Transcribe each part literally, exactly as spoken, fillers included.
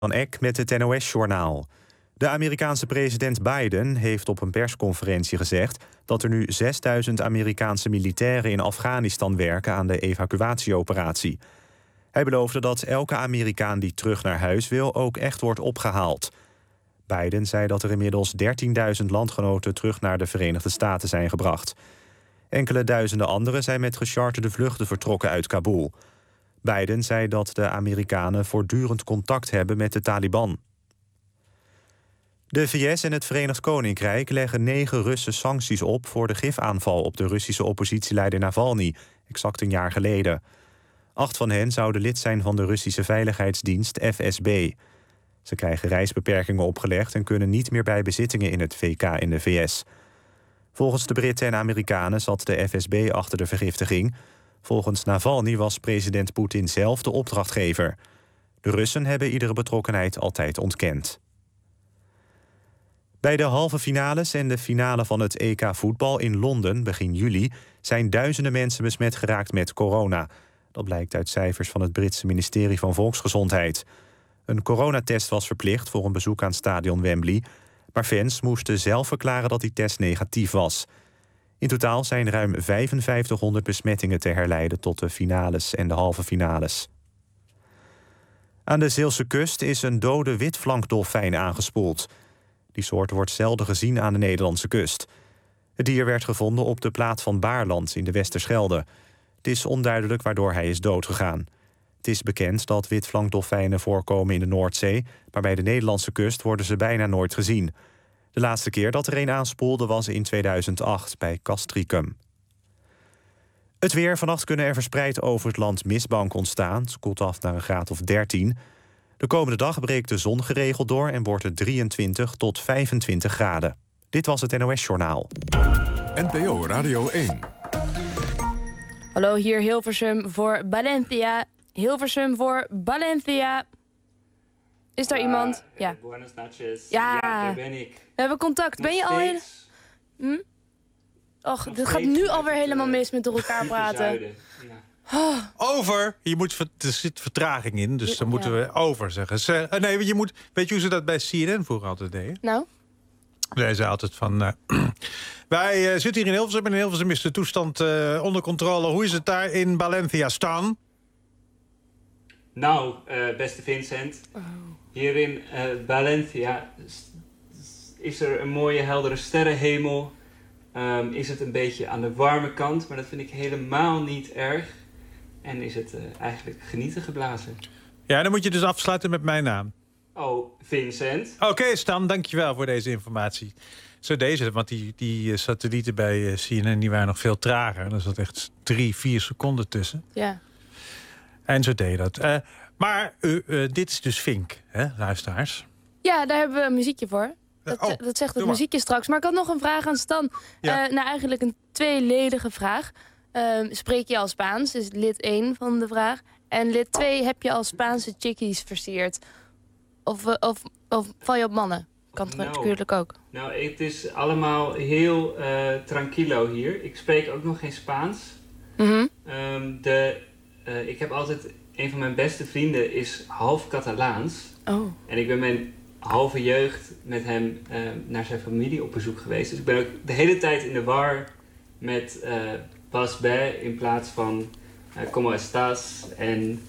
Van Eck met het N O S-journaal. De Amerikaanse president Biden heeft op een persconferentie gezegd dat er nu zesduizend Amerikaanse militairen in Afghanistan werken aan de evacuatieoperatie. Hij beloofde dat elke Amerikaan die terug naar huis wil ook echt wordt opgehaald. Biden zei dat er inmiddels dertienduizend landgenoten terug naar de Verenigde Staten zijn gebracht. Enkele duizenden anderen zijn met gecharterde vluchten vertrokken uit Kabul. Biden zei dat de Amerikanen voortdurend contact hebben met de Taliban. De V S en het Verenigd Koninkrijk leggen negen Russen sancties op voor de gifaanval op de Russische oppositieleider Navalny, exact een jaar geleden. Acht van hen zouden lid zijn van de Russische veiligheidsdienst F S B. Ze krijgen reisbeperkingen opgelegd en kunnen niet meer bij bezittingen in het V K in de V S. Volgens de Britten en Amerikanen zat de F S B achter de vergiftiging. Volgens Navalny was president Poetin zelf de opdrachtgever. De Russen hebben iedere betrokkenheid altijd ontkend. Bij de halve finales en de finale van het E K voetbal in Londen begin juli zijn duizenden mensen besmet geraakt met corona. Dat blijkt uit cijfers van het Britse ministerie van Volksgezondheid. Een coronatest was verplicht voor een bezoek aan stadion Wembley, maar fans moesten zelf verklaren dat die test negatief was. In totaal zijn ruim vijfenvijftighonderd besmettingen te herleiden tot de finales en de halve finales. Aan de Zeelse kust is een dode witflankdolfijn aangespoeld. Die soort wordt zelden gezien aan de Nederlandse kust. Het dier werd gevonden op de plaat van Baarland in de Westerschelde. Het is onduidelijk waardoor hij is doodgegaan. Het is bekend dat witflankdolfijnen voorkomen in de Noordzee, maar bij de Nederlandse kust worden ze bijna nooit gezien. De laatste keer dat er een aanspoelde was in tweeduizend acht bij Castricum. Het weer. Vannacht kunnen er verspreid over het land mistbanken ontstaan. Het koelt af naar een graad of dertien. De komende dag breekt de zon geregeld door en wordt het drieëntwintig tot vijfentwintig graden. Dit was het N O S-journaal. N P O Radio één. Hallo, hier Hilversum voor Valencia. Hilversum voor Valencia. Is daar uh, iemand? Ja. Buenas noches. Ja. Ja, daar ben ik. We hebben contact. Nog ben je al heel... Hm? Och, dit gaat nu alweer helemaal mis met door elkaar praten. Ja. Oh. Over. Je moet, er zit vertraging in, dus dan moeten Ja. we over zeggen. Ze, uh, nee, je moet, weet je hoe ze dat bij C N N vroeger altijd deden? Nou? Wij zei altijd van... Uh, wij uh, zitten hier in Hilversum en in Hilversum is de toestand uh, onder controle. Hoe is het daar in Valencia staan? Nou, uh, beste Vincent. Oh. Hier in uh, Valencia is er een mooie heldere sterrenhemel. Um, is het een beetje aan de warme kant, maar dat vind ik helemaal niet erg. En is het uh, eigenlijk genieten geblazen. Ja, dan moet je dus afsluiten met mijn naam. Oh, Vincent. Oké, okay, Stan, dankjewel voor deze informatie. Zo deze, want die, die satellieten bij C N N die waren nog veel trager. Er zat echt drie, vier seconden tussen. Ja. En zo deed je dat. Uh, maar uh, uh, dit is dus Fink, hè, luisteraars. Ja, daar hebben we een muziekje voor. Dat, oh, dat zegt het maar. muziekje straks. Maar ik had nog een vraag aan Stan. Ja. Uh, nou, eigenlijk een tweeledige vraag. Uh, spreek je al Spaans? Is lid één van de vraag. En lid twee, heb je al Spaanse chickies versierd? Of, uh, of, of val je op mannen? Kan het Nou. natuurlijk ook. Nou, het is allemaal heel uh, tranquilo hier. Ik spreek ook nog geen Spaans. Mm-hmm. Um, de, uh, ik heb altijd... Een van mijn beste vrienden is half Catalaans. Oh. En ik ben mijn halve jeugd met hem uh, naar zijn familie op bezoek geweest. Dus ik ben ook de hele tijd in de war met uh, Pas bé in plaats van uh, Como estás en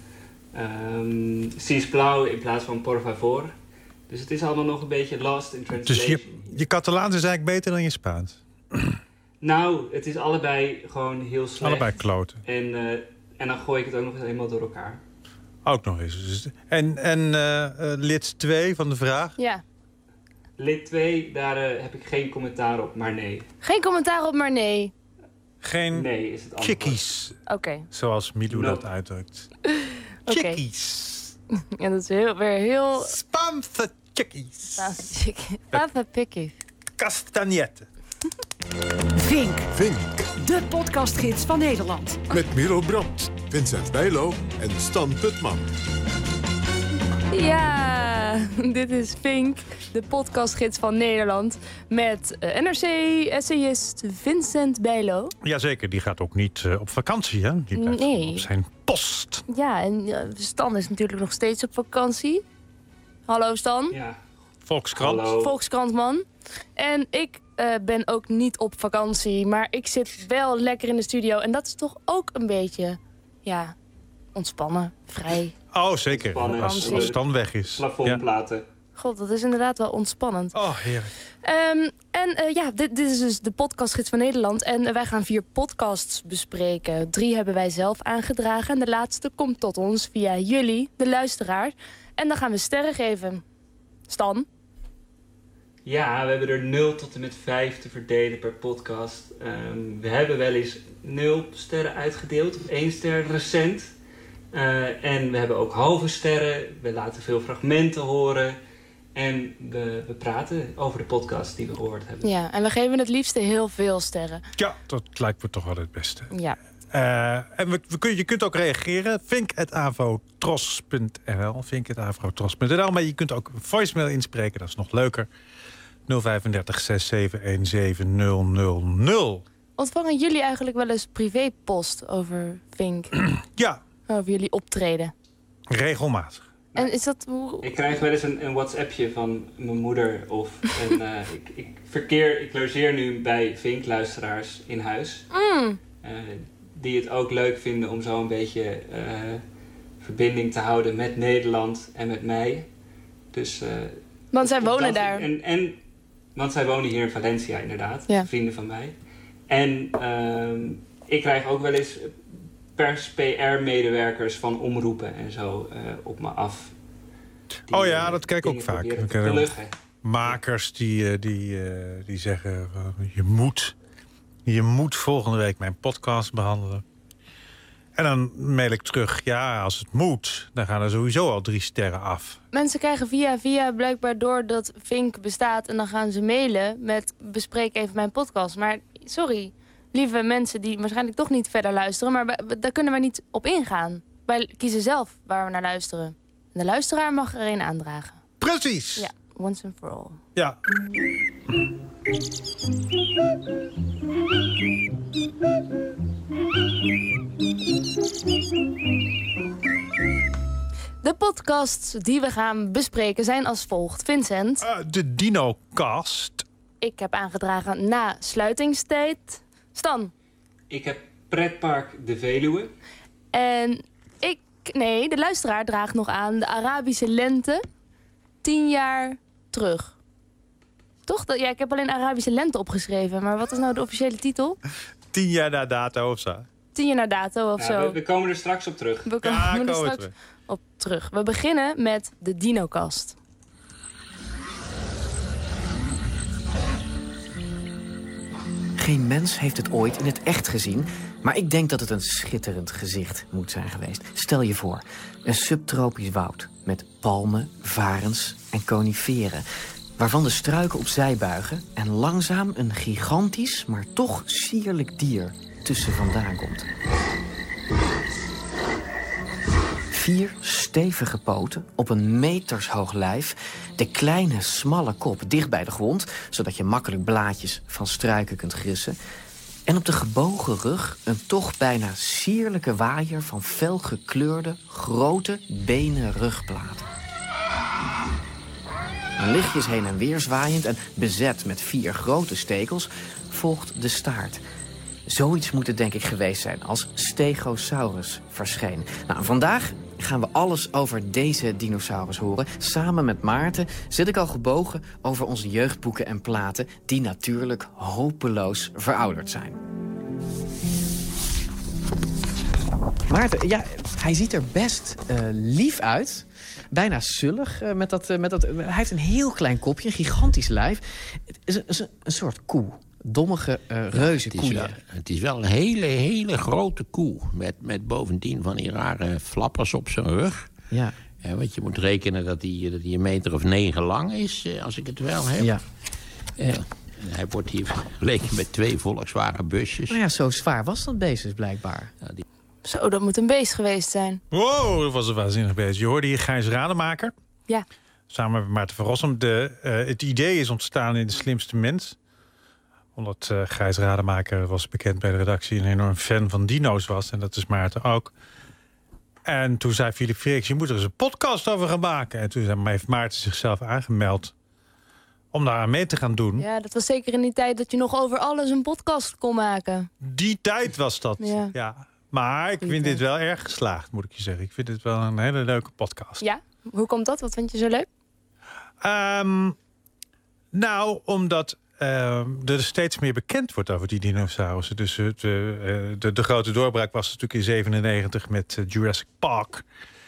um, Sisplau in plaats van Por favor. Dus het is allemaal nog een beetje lost in translation. Dus je, je Catalaans is eigenlijk beter dan je Spaans? Nou, het is allebei gewoon heel slecht. Allebei kloten. En, uh, en dan gooi ik het ook nog eens helemaal door elkaar. Ook nog eens. Dus, en en uh, uh, lid twee van de vraag? Ja. Lid twee, daar uh, heb ik geen commentaar op, maar nee. Geen commentaar op, maar nee. Geen nee, is het antwoord. chickies. Oké. Okay. Zoals Milou No. dat uitdrukt. Okay. Chickies. En dat is heel, weer heel... Spaanse chickies. Spaanse chickies. Spaanse pikkies. Castagnette. Vink. Vink. De podcastgids van Nederland. Met Milo Brandt, Vincent Bijlo en Stan Putman. Ja, dit is Vink, de podcastgids van Nederland. Met uh, N R C-essayist Vincent Bijlo. Jazeker, die gaat ook niet uh, op vakantie, hè? Die blijft Nee. op zijn post. Ja, en uh, Stan is natuurlijk nog steeds op vakantie. Hallo Stan. Ja. Volkskrant. Hallo. Volkskrantman. En ik uh, ben ook niet op vakantie, maar ik zit wel lekker in de studio. En dat is toch ook een beetje, ja, ontspannen, vrij. Oh, zeker. Ontspannen. Als, als Stan weg is. Plafondplaten. Ja. God, dat is inderdaad wel ontspannend. Oh, heerlijk. Um, en uh, ja, dit, dit is dus de podcastgids van Nederland. En uh, wij gaan vier podcasts bespreken. Drie hebben wij zelf aangedragen. En de laatste komt tot ons via jullie, de luisteraar. En dan gaan we sterren geven. Stan? Ja, we hebben er nul tot en met vijf te verdelen per podcast. Um, we hebben wel eens nul sterren uitgedeeld. Of één ster recent. Uh, en we hebben ook halve sterren. We laten veel fragmenten horen. En we, we praten over de podcast die we gehoord hebben. Ja, en we geven het liefste heel veel sterren. Ja, dat lijkt me toch wel het beste. Ja. Uh, en we, we kun, je kunt ook reageren. vink at avotros punt n l. vink at avotros punt n l. Maar je kunt ook een voicemail inspreken. Dat is nog leuker. nul vijf drie zes zeven een zeven nul nul nul. Ontvangen jullie eigenlijk wel eens privépost over Vink? Ja. Over jullie optreden? Regelmatig. En is dat hoe... Ik krijg wel eens een, een WhatsAppje van mijn moeder. Of een, uh, ik, ik verkeer, ik logeer nu bij Vink-luisteraars in huis. Mm. Uh, die het ook leuk vinden om zo een beetje uh, verbinding te houden met Nederland en met mij. Dus, uh, want zij wonen dat, daar. En, en, want zij wonen hier in Valencia inderdaad. Ja. Vrienden van mij. En uh, ik krijg ook wel eens pers-P R-medewerkers van omroepen en zo uh, op me af. Die, oh ja, dat kijk ik ook vaak. Ook makers die, die, die zeggen, uh, je moet... Je moet volgende week mijn podcast behandelen. En dan mail ik terug, ja, als het moet, dan gaan er sowieso al drie sterren af. Mensen krijgen via via blijkbaar door dat Vink bestaat... en dan gaan ze mailen met bespreek even mijn podcast. Maar sorry, lieve mensen die waarschijnlijk toch niet verder luisteren... maar wij, daar kunnen we niet op ingaan. Wij kiezen zelf waar we naar luisteren. En de luisteraar mag er een aandragen. Precies! Ja, once and for all. Ja. De podcasts die we gaan bespreken zijn als volgt. Vincent? Uh, de DinoCast. Ik heb aangedragen na sluitingstijd. Stan? Ik heb Pretpark de Veluwe. En ik, nee, de luisteraar draagt nog aan de Arabische lente. Tien jaar terug. Toch? Ja, ik heb alleen Arabische lente opgeschreven. Maar wat is nou de officiële titel? Tien jaar na dato of zo. Tien jaar na dato of ja, zo. We, we komen er straks op terug. We komen ja, er komen straks terug. op terug. We beginnen met de DinoCast. Geen mens heeft het ooit in het echt gezien, maar ik denk dat het een schitterend gezicht moet zijn geweest. Stel je voor, een subtropisch woud met palmen, varens en coniferen, waarvan de struiken opzij buigen en langzaam een gigantisch, maar toch sierlijk dier tussen vandaan komt. Vier stevige poten op een metershoog lijf, de kleine, smalle kop dicht bij de grond, zodat je makkelijk blaadjes van struiken kunt grissen, en op de gebogen rug een toch bijna sierlijke waaier van felgekleurde, grote benen rugplaten. Lichtjes heen en weer zwaaiend en bezet met vier grote stekels volgt de staart. Zoiets moet het denk ik geweest zijn als Stegosaurus verscheen. Nou, vandaag gaan we alles over deze dinosaurus horen. Samen met Maarten zit ik al gebogen over onze jeugdboeken en platen, die natuurlijk hopeloos verouderd zijn. Maarten, ja, hij ziet er best uh, lief uit. Bijna zullig. Uh, met dat, uh, met dat, uh, hij heeft een heel klein kopje, een gigantisch lijf. Het is een, is een, een soort koe. Dommige uh, reuze ja, het, is wel, het is wel een hele, hele grote koe. Met, met bovendien van die rare flappers op zijn rug. Ja. Uh, want je moet rekenen dat hij dat die een meter of negen lang is, uh, als ik het wel heb. Ja. Uh, hij wordt hier vergeleken met twee Volkswagen busjes. Nou ja, zo zwaar was dat beest dus blijkbaar. Ja, die... Zo, dat moet een beest geweest zijn. Wow, dat was een waanzinnig beest. Je hoorde hier Gijs Rademaker. Ja. Samen met Maarten van Rossum. De, uh, het idee is ontstaan in De Slimste Mens. Omdat uh, Gijs Rademaker was bekend bij de redactie... een enorm fan van dino's was. En dat is Maarten ook. En toen zei Philip Freriks, je moet er eens een podcast over gaan maken. En toen heeft Maarten zichzelf aangemeld om daar aan mee te gaan doen. Ja, dat was zeker in die tijd dat je nog over alles een podcast kon maken. Die tijd was dat, ja. ja. Maar ik Die vind tijd. dit wel erg geslaagd, moet ik je zeggen. Ik vind het wel een hele leuke podcast. Ja? Hoe komt dat? Wat vind je zo leuk? Um, nou, omdat uh, er steeds meer bekend wordt over die dinosaurussen. Dus uh, de, de, de grote doorbraak was natuurlijk in zevenennegentig met uh, Jurassic Park.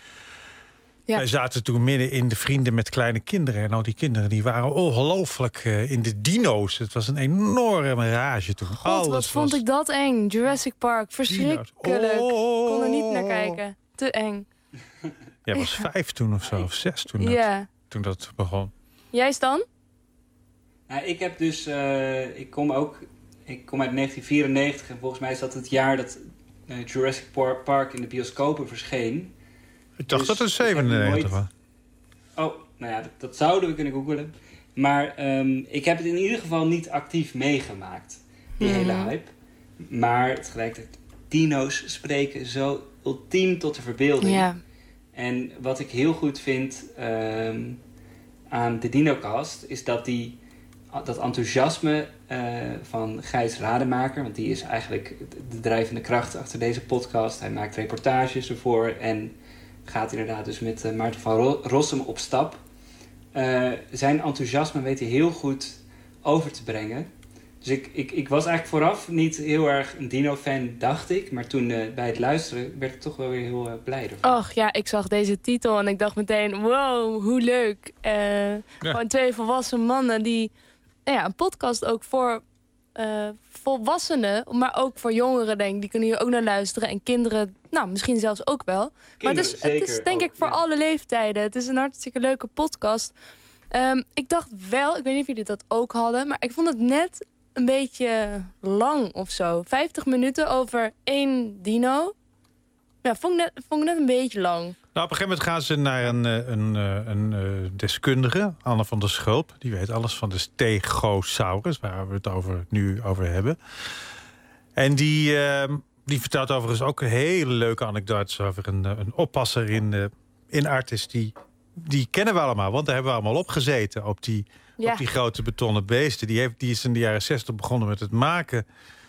Ja. Wij zaten toen midden in de vrienden met kleine kinderen. En al die kinderen die waren ongelooflijk uh, in de dino's. Het was een enorme rage toen. God, Alles wat vond was... ik dat eng. Jurassic Park, verschrikkelijk. Oh. Ik kon er niet naar kijken. Te eng. Jij was vijf toen of zo, of zes toen dat, Ja. toen dat begon. Jij Stan? Nou, ik heb dus, uh, ik kom ook, ik kom uit negentien vierennegentig en volgens mij is dat het jaar dat uh, Jurassic Park in de bioscopen verscheen. Ik dacht dus dat het zevenennegentig was. Oh, nou ja, dat, dat zouden we kunnen googlen. Maar um, ik heb het in ieder geval niet actief meegemaakt, die Mm. hele hype. Maar tegelijkertijd, dino's spreken zo ultiem tot de verbeelding. Ja. En wat ik heel goed vind um, aan de DinoCast is dat die, dat enthousiasme uh, van Gijs Rademaker, want die is eigenlijk de drijvende kracht achter deze podcast. Hij maakt reportages ervoor en gaat inderdaad dus met uh, Maarten van Ro- Rossum op stap. Uh, zijn enthousiasme weet hij heel goed over te brengen. Dus ik, ik, ik was eigenlijk vooraf niet heel erg een dino-fan, dacht ik. Maar toen uh, bij het luisteren werd ik toch wel weer heel uh, blij ervan. Och ja, ik zag deze titel en ik dacht meteen, wow, hoe leuk. Uh, ja. Gewoon twee volwassen mannen die nou ja, een podcast ook voor uh, volwassenen, maar ook voor jongeren, denk ik. Die kunnen hier ook naar luisteren. En kinderen, nou, misschien zelfs ook wel. Kinderen, maar het is, het is denk ook, ik voor ja. alle leeftijden. Het is een hartstikke leuke podcast. Um, ik dacht wel, ik weet niet of jullie dat ook hadden, maar ik vond het net een beetje lang of zo. vijftig minuten over één dino. Ja, vond ik net, vond ik net een beetje lang. Nou, op een gegeven moment gaan ze naar een, een, een, een, een deskundige, Anne van der Schulp. Die weet alles van de Stegosaurus, waar we het over, nu over hebben. En die, uh, die vertelt overigens ook een hele leuke anekdotes over een, een oppasser in, uh, in Artis. Die, die kennen we allemaal, want daar hebben we allemaal op gezeten. Op die, ja. op die grote betonnen beesten. Die, heeft, die is in de jaren zestig begonnen met het maken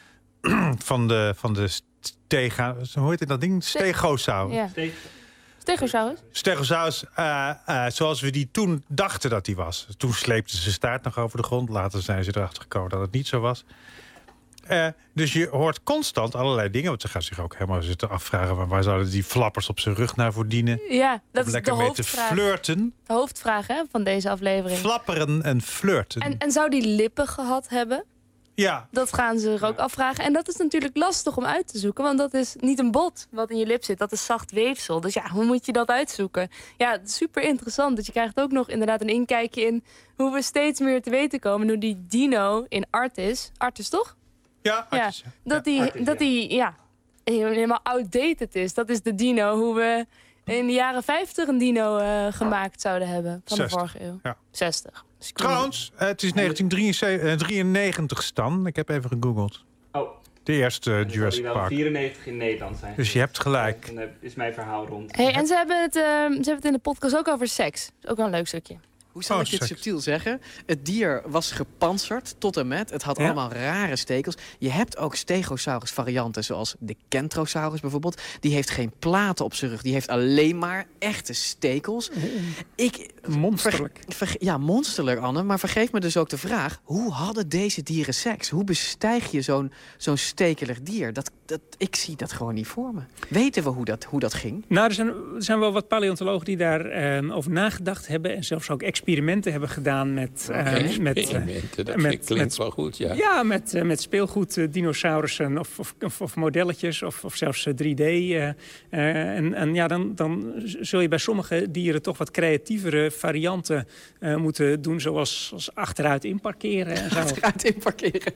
van de, van de stega, hoe heet dat ding? Stegosaurus. Ja. Stegosaurus? Stegosaurus, uh, uh, zoals we die toen dachten dat die was. Toen sleepte ze staart nog over de grond. Later zijn ze erachter gekomen dat het niet zo was. Uh, dus je hoort constant allerlei dingen. Want ze gaan zich ook helemaal zitten afvragen... waar, waar zouden die flappers op zijn rug naar voor dienen? Ja, dat om is lekker de mee hoofdvraag. te flirten. De hoofdvraag hè, van deze aflevering. Flapperen en flirten. En, en zou die lippen gehad hebben? Ja. Dat gaan ze er ook afvragen. En dat is natuurlijk lastig om uit te zoeken. Want dat is niet een bot wat in je lip zit. Dat is zacht weefsel. Dus ja, hoe moet je dat uitzoeken? Ja, super interessant. Dus je krijgt ook nog inderdaad een inkijkje in... hoe we steeds meer te weten komen... hoe die dino in Artis... Artis toch? Ja, Artis. Ja, dat die, ja, Artis, dat die ja, helemaal outdated is. Dat is de dino hoe we in de jaren vijftig een dino uh, gemaakt zouden hebben. Van zestig. De vorige eeuw. Ja. zestig. Dus Trouwens, het is negentien drieënnegentig, Stan. Ik heb even gegoogeld. Oh. De eerste uh, Jurassic Jurassic Park. Park. vierennegentig in Nederland zijn. Dus je hebt gelijk. Dan is mijn verhaal rond. Hey, en ze hebben, het, uh, ze hebben het in de podcast ook over seks. Dat is ook wel een leuk stukje. Hoe zal Oh, ik dit seks. subtiel zeggen? Het dier was gepantserd tot en met. Het had Ja? allemaal rare stekels. Je hebt ook Stegosaurus varianten, zoals de Kentrosaurus bijvoorbeeld. Die heeft geen platen op zijn rug. Die heeft alleen maar echte stekels. Ik, Monsterlijk. Ver, ver, ja, monsterlijk, Anne. Maar vergeef me dus ook de vraag... hoe hadden deze dieren seks? Hoe bestijg je zo'n zo'n stekelig dier? Dat, dat, ik zie dat gewoon niet voor me. Weten we hoe dat, hoe dat ging? Nou, er zijn, er zijn wel wat paleontologen die daarover um, over nagedacht hebben... en zelfs ook experimenten hebben gedaan met... Uh, Okay. met experimenten, dat met, klinkt met, wel goed, ja. Ja, met, uh, met speelgoed, uh, dinosaurussen of, of, of, of modelletjes of, of zelfs uh, drie D. Uh, uh, en, en ja, dan, dan zul je bij sommige dieren toch wat creatievere varianten uh, moeten doen... zoals als achteruit inparkeren en zo. Achteruit inparkeren.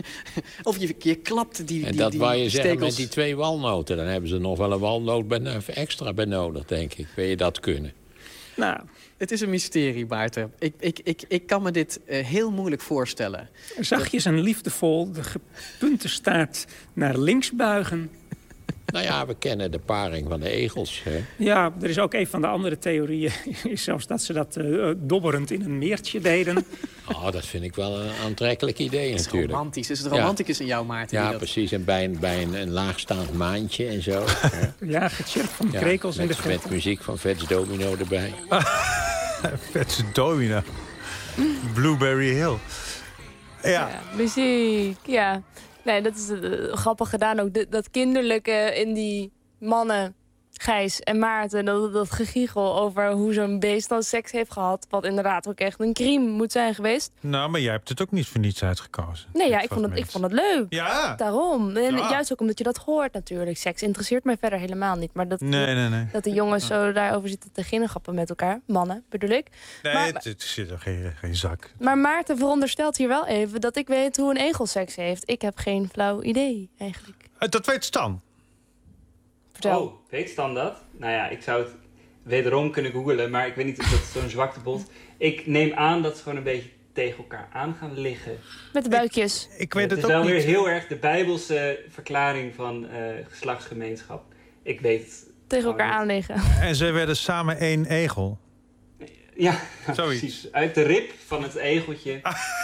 Of je, je klapt die, En die, dat die wou je zeggen stekels. met die twee walnoten. Dan hebben ze nog wel een walnoot ben, extra benodigd, denk ik. Wil je dat kunnen? Nou, Het is een mysterie, Maarten. Ik, ik, ik, ik kan me dit uh, heel moeilijk voorstellen. zachtjes en liefdevol de gepunte staart naar links buigen... Nou ja, we kennen de paring van de egels. Hè? Ja, er is ook een van de andere theorieën. Is zelfs dat ze dat uh, dobberend in een meertje deden. Oh, dat vind ik wel een aantrekkelijk idee Het is natuurlijk. romantisch. Is het romanticus in jou, Maarten? Ja, die dat... precies. En bij een, bij een, een laagstaand maantje en zo. Ja, gechirpt van de Ja, krekels in de met, verte. met muziek van Vets Domino erbij. Vetse domino. Blueberry Hill. Ja. Ja, muziek, ja. Nee, dat is uh, grappig gedaan ook. De- dat kinderlijke in die mannen, Gijs en Maarten... dat, dat gegiegel over hoe zo'n beest dan seks heeft gehad... wat inderdaad ook echt een crime moet zijn geweest. Nou, maar jij hebt het ook niet voor niets uitgekozen. Nee, ja, Dit ik vond, het, ik fragment. vond het leuk. Ja. Daarom. En Ja. juist ook omdat je dat hoort natuurlijk. Seks interesseert mij verder helemaal niet. Maar dat, Nee, nee, nee. dat de jongens zo daarover zitten te ginnegappen met elkaar. Mannen, bedoel ik. Nee, Maar- het, het zit er geen, geen zak. Maar Maarten veronderstelt hier wel even dat ik weet hoe een egel seks heeft. Ik heb geen flauw idee, eigenlijk. Uh, dat weet Stan. Vertel. Oh, weet Stan dat? Nou ja, ik zou het wederom kunnen googlen, maar ik weet niet of dat zo'n zwaktebod. Ik neem aan dat ze gewoon een beetje tegen elkaar aan gaan liggen. Met de buikjes. Ik weet het het, is ook wel niet. weer heel erg de Bijbelse verklaring van eh, geslachtsgemeenschap. Ik weet het. Tegen gewoon elkaar niet. aanleggen. En zij werden samen één egel. Ja, Zoiets. precies. Uit de rib van het egeltje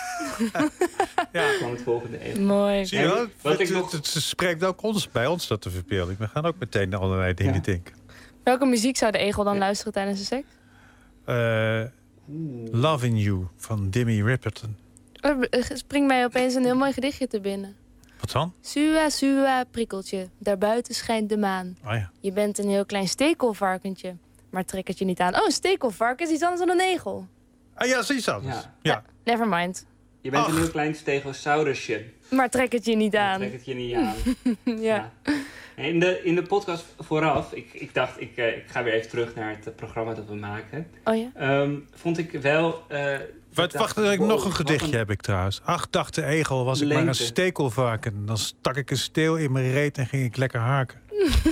Ja. kwam het volgende egel. Mooi. Zie je wel? Wat Het, ik het, nog- het spreekt ook ons, bij ons tot de verbeelding. We gaan ook meteen aan allerlei dingen Ja. denken. Welke muziek zou de egel dan luisteren tijdens de seks? Uh, Loving You van Dimmy Riperton. Er springt mij opeens een heel mooi gedichtje te binnen. Wat dan? Sua, sua, prikkeltje. Daarbuiten schijnt de maan. Oh ja. Je bent een heel klein stekelvarkentje. Maar trek het je niet aan. Oh, een stekelvarken is iets anders dan een egel. Ah ja, zoiets anders. Ja. Ja. Never mind. Je bent Ach. een heel klein stegosaurusje. Maar trek het je niet Dan aan. trek het je niet aan. Ja. Ja. In de, in de podcast vooraf, ik, ik dacht, ik, uh, ik ga weer even terug naar het uh, programma dat we maken. Oh ja? Um, vond ik wel... Uh, Wat, dacht, wacht, ik wow, nog een wat gedichtje heb ik trouwens. Ach, dacht de egel, was ik maar een Lengte. stekelvarken. Dan stak ik een steel in mijn reet en ging ik lekker haken.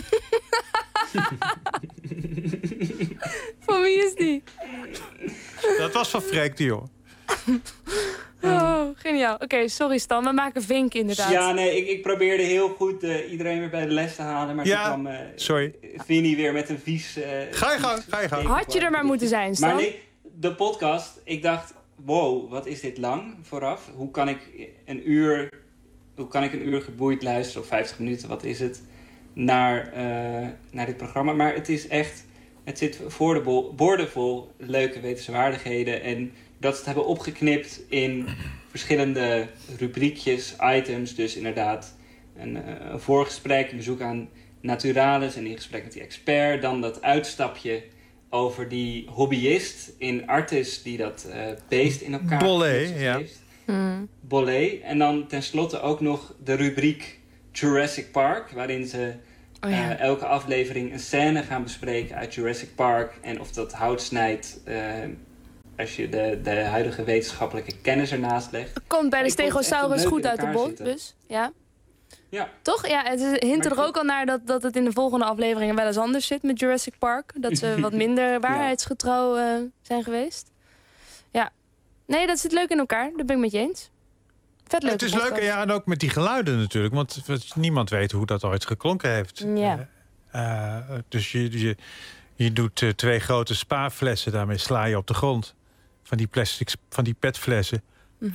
Van wie is die? Dat was van Freek de Jong. Oh, geniaal. Oké, sorry Stan. We maken Vink inderdaad. Ja, nee, ik, ik probeerde heel goed uh, iedereen weer bij de les te halen. Maar Ja, toen kwam uh, sorry. Vinnie weer met een vies... Uh, Ga je gang, ga je gang. Had je er maar moeten zijn, Stan. Maar nee, de podcast, ik dacht, wow, wat is dit lang vooraf? Hoe kan ik een uur, hoe kan ik een uur geboeid luisteren, of vijftig minuten, wat is het, naar, uh, naar dit programma? Maar het is echt, het zit voor de bol, boordevol leuke wetenswaardigheden en dat ze het hebben opgeknipt in verschillende rubriekjes, items, dus inderdaad een, uh, een voorgesprek, een bezoek aan Naturalis en in gesprek met die expert, dan dat uitstapje over die hobbyist in Artis die dat uh, beest in elkaar Bollé, geknutseld ja. heeft. Hmm. Bollé. En dan tenslotte ook nog de rubriek Jurassic Park, waarin ze Oh ja. uh, elke aflevering een scène gaan bespreken uit Jurassic Park. En of dat hout snijdt uh, als je de, de huidige wetenschappelijke kennis ernaast legt. Komt bij de Ik vond het echt Stegosaurus leuk goed in uit de elkaar bot, zitten. dus. Ja. Ja. Toch? Ja, het is- hint Maar er ik vond- ook al naar dat, dat het in de volgende afleveringen wel eens anders zit met Jurassic Park. Dat ze wat minder waarheidsgetrouw uh, zijn geweest. Ja. Nee, dat zit leuk in elkaar. Dat ben ik met je eens. Vet leuk. Het is leuk, ja, en ook met die geluiden natuurlijk. Want niemand weet hoe dat ooit geklonken heeft. Ja. Uh, uh, dus je, je, je doet uh, twee grote spaarflessen, daarmee sla je op de grond. Van die plastic, van die petflessen. Mm.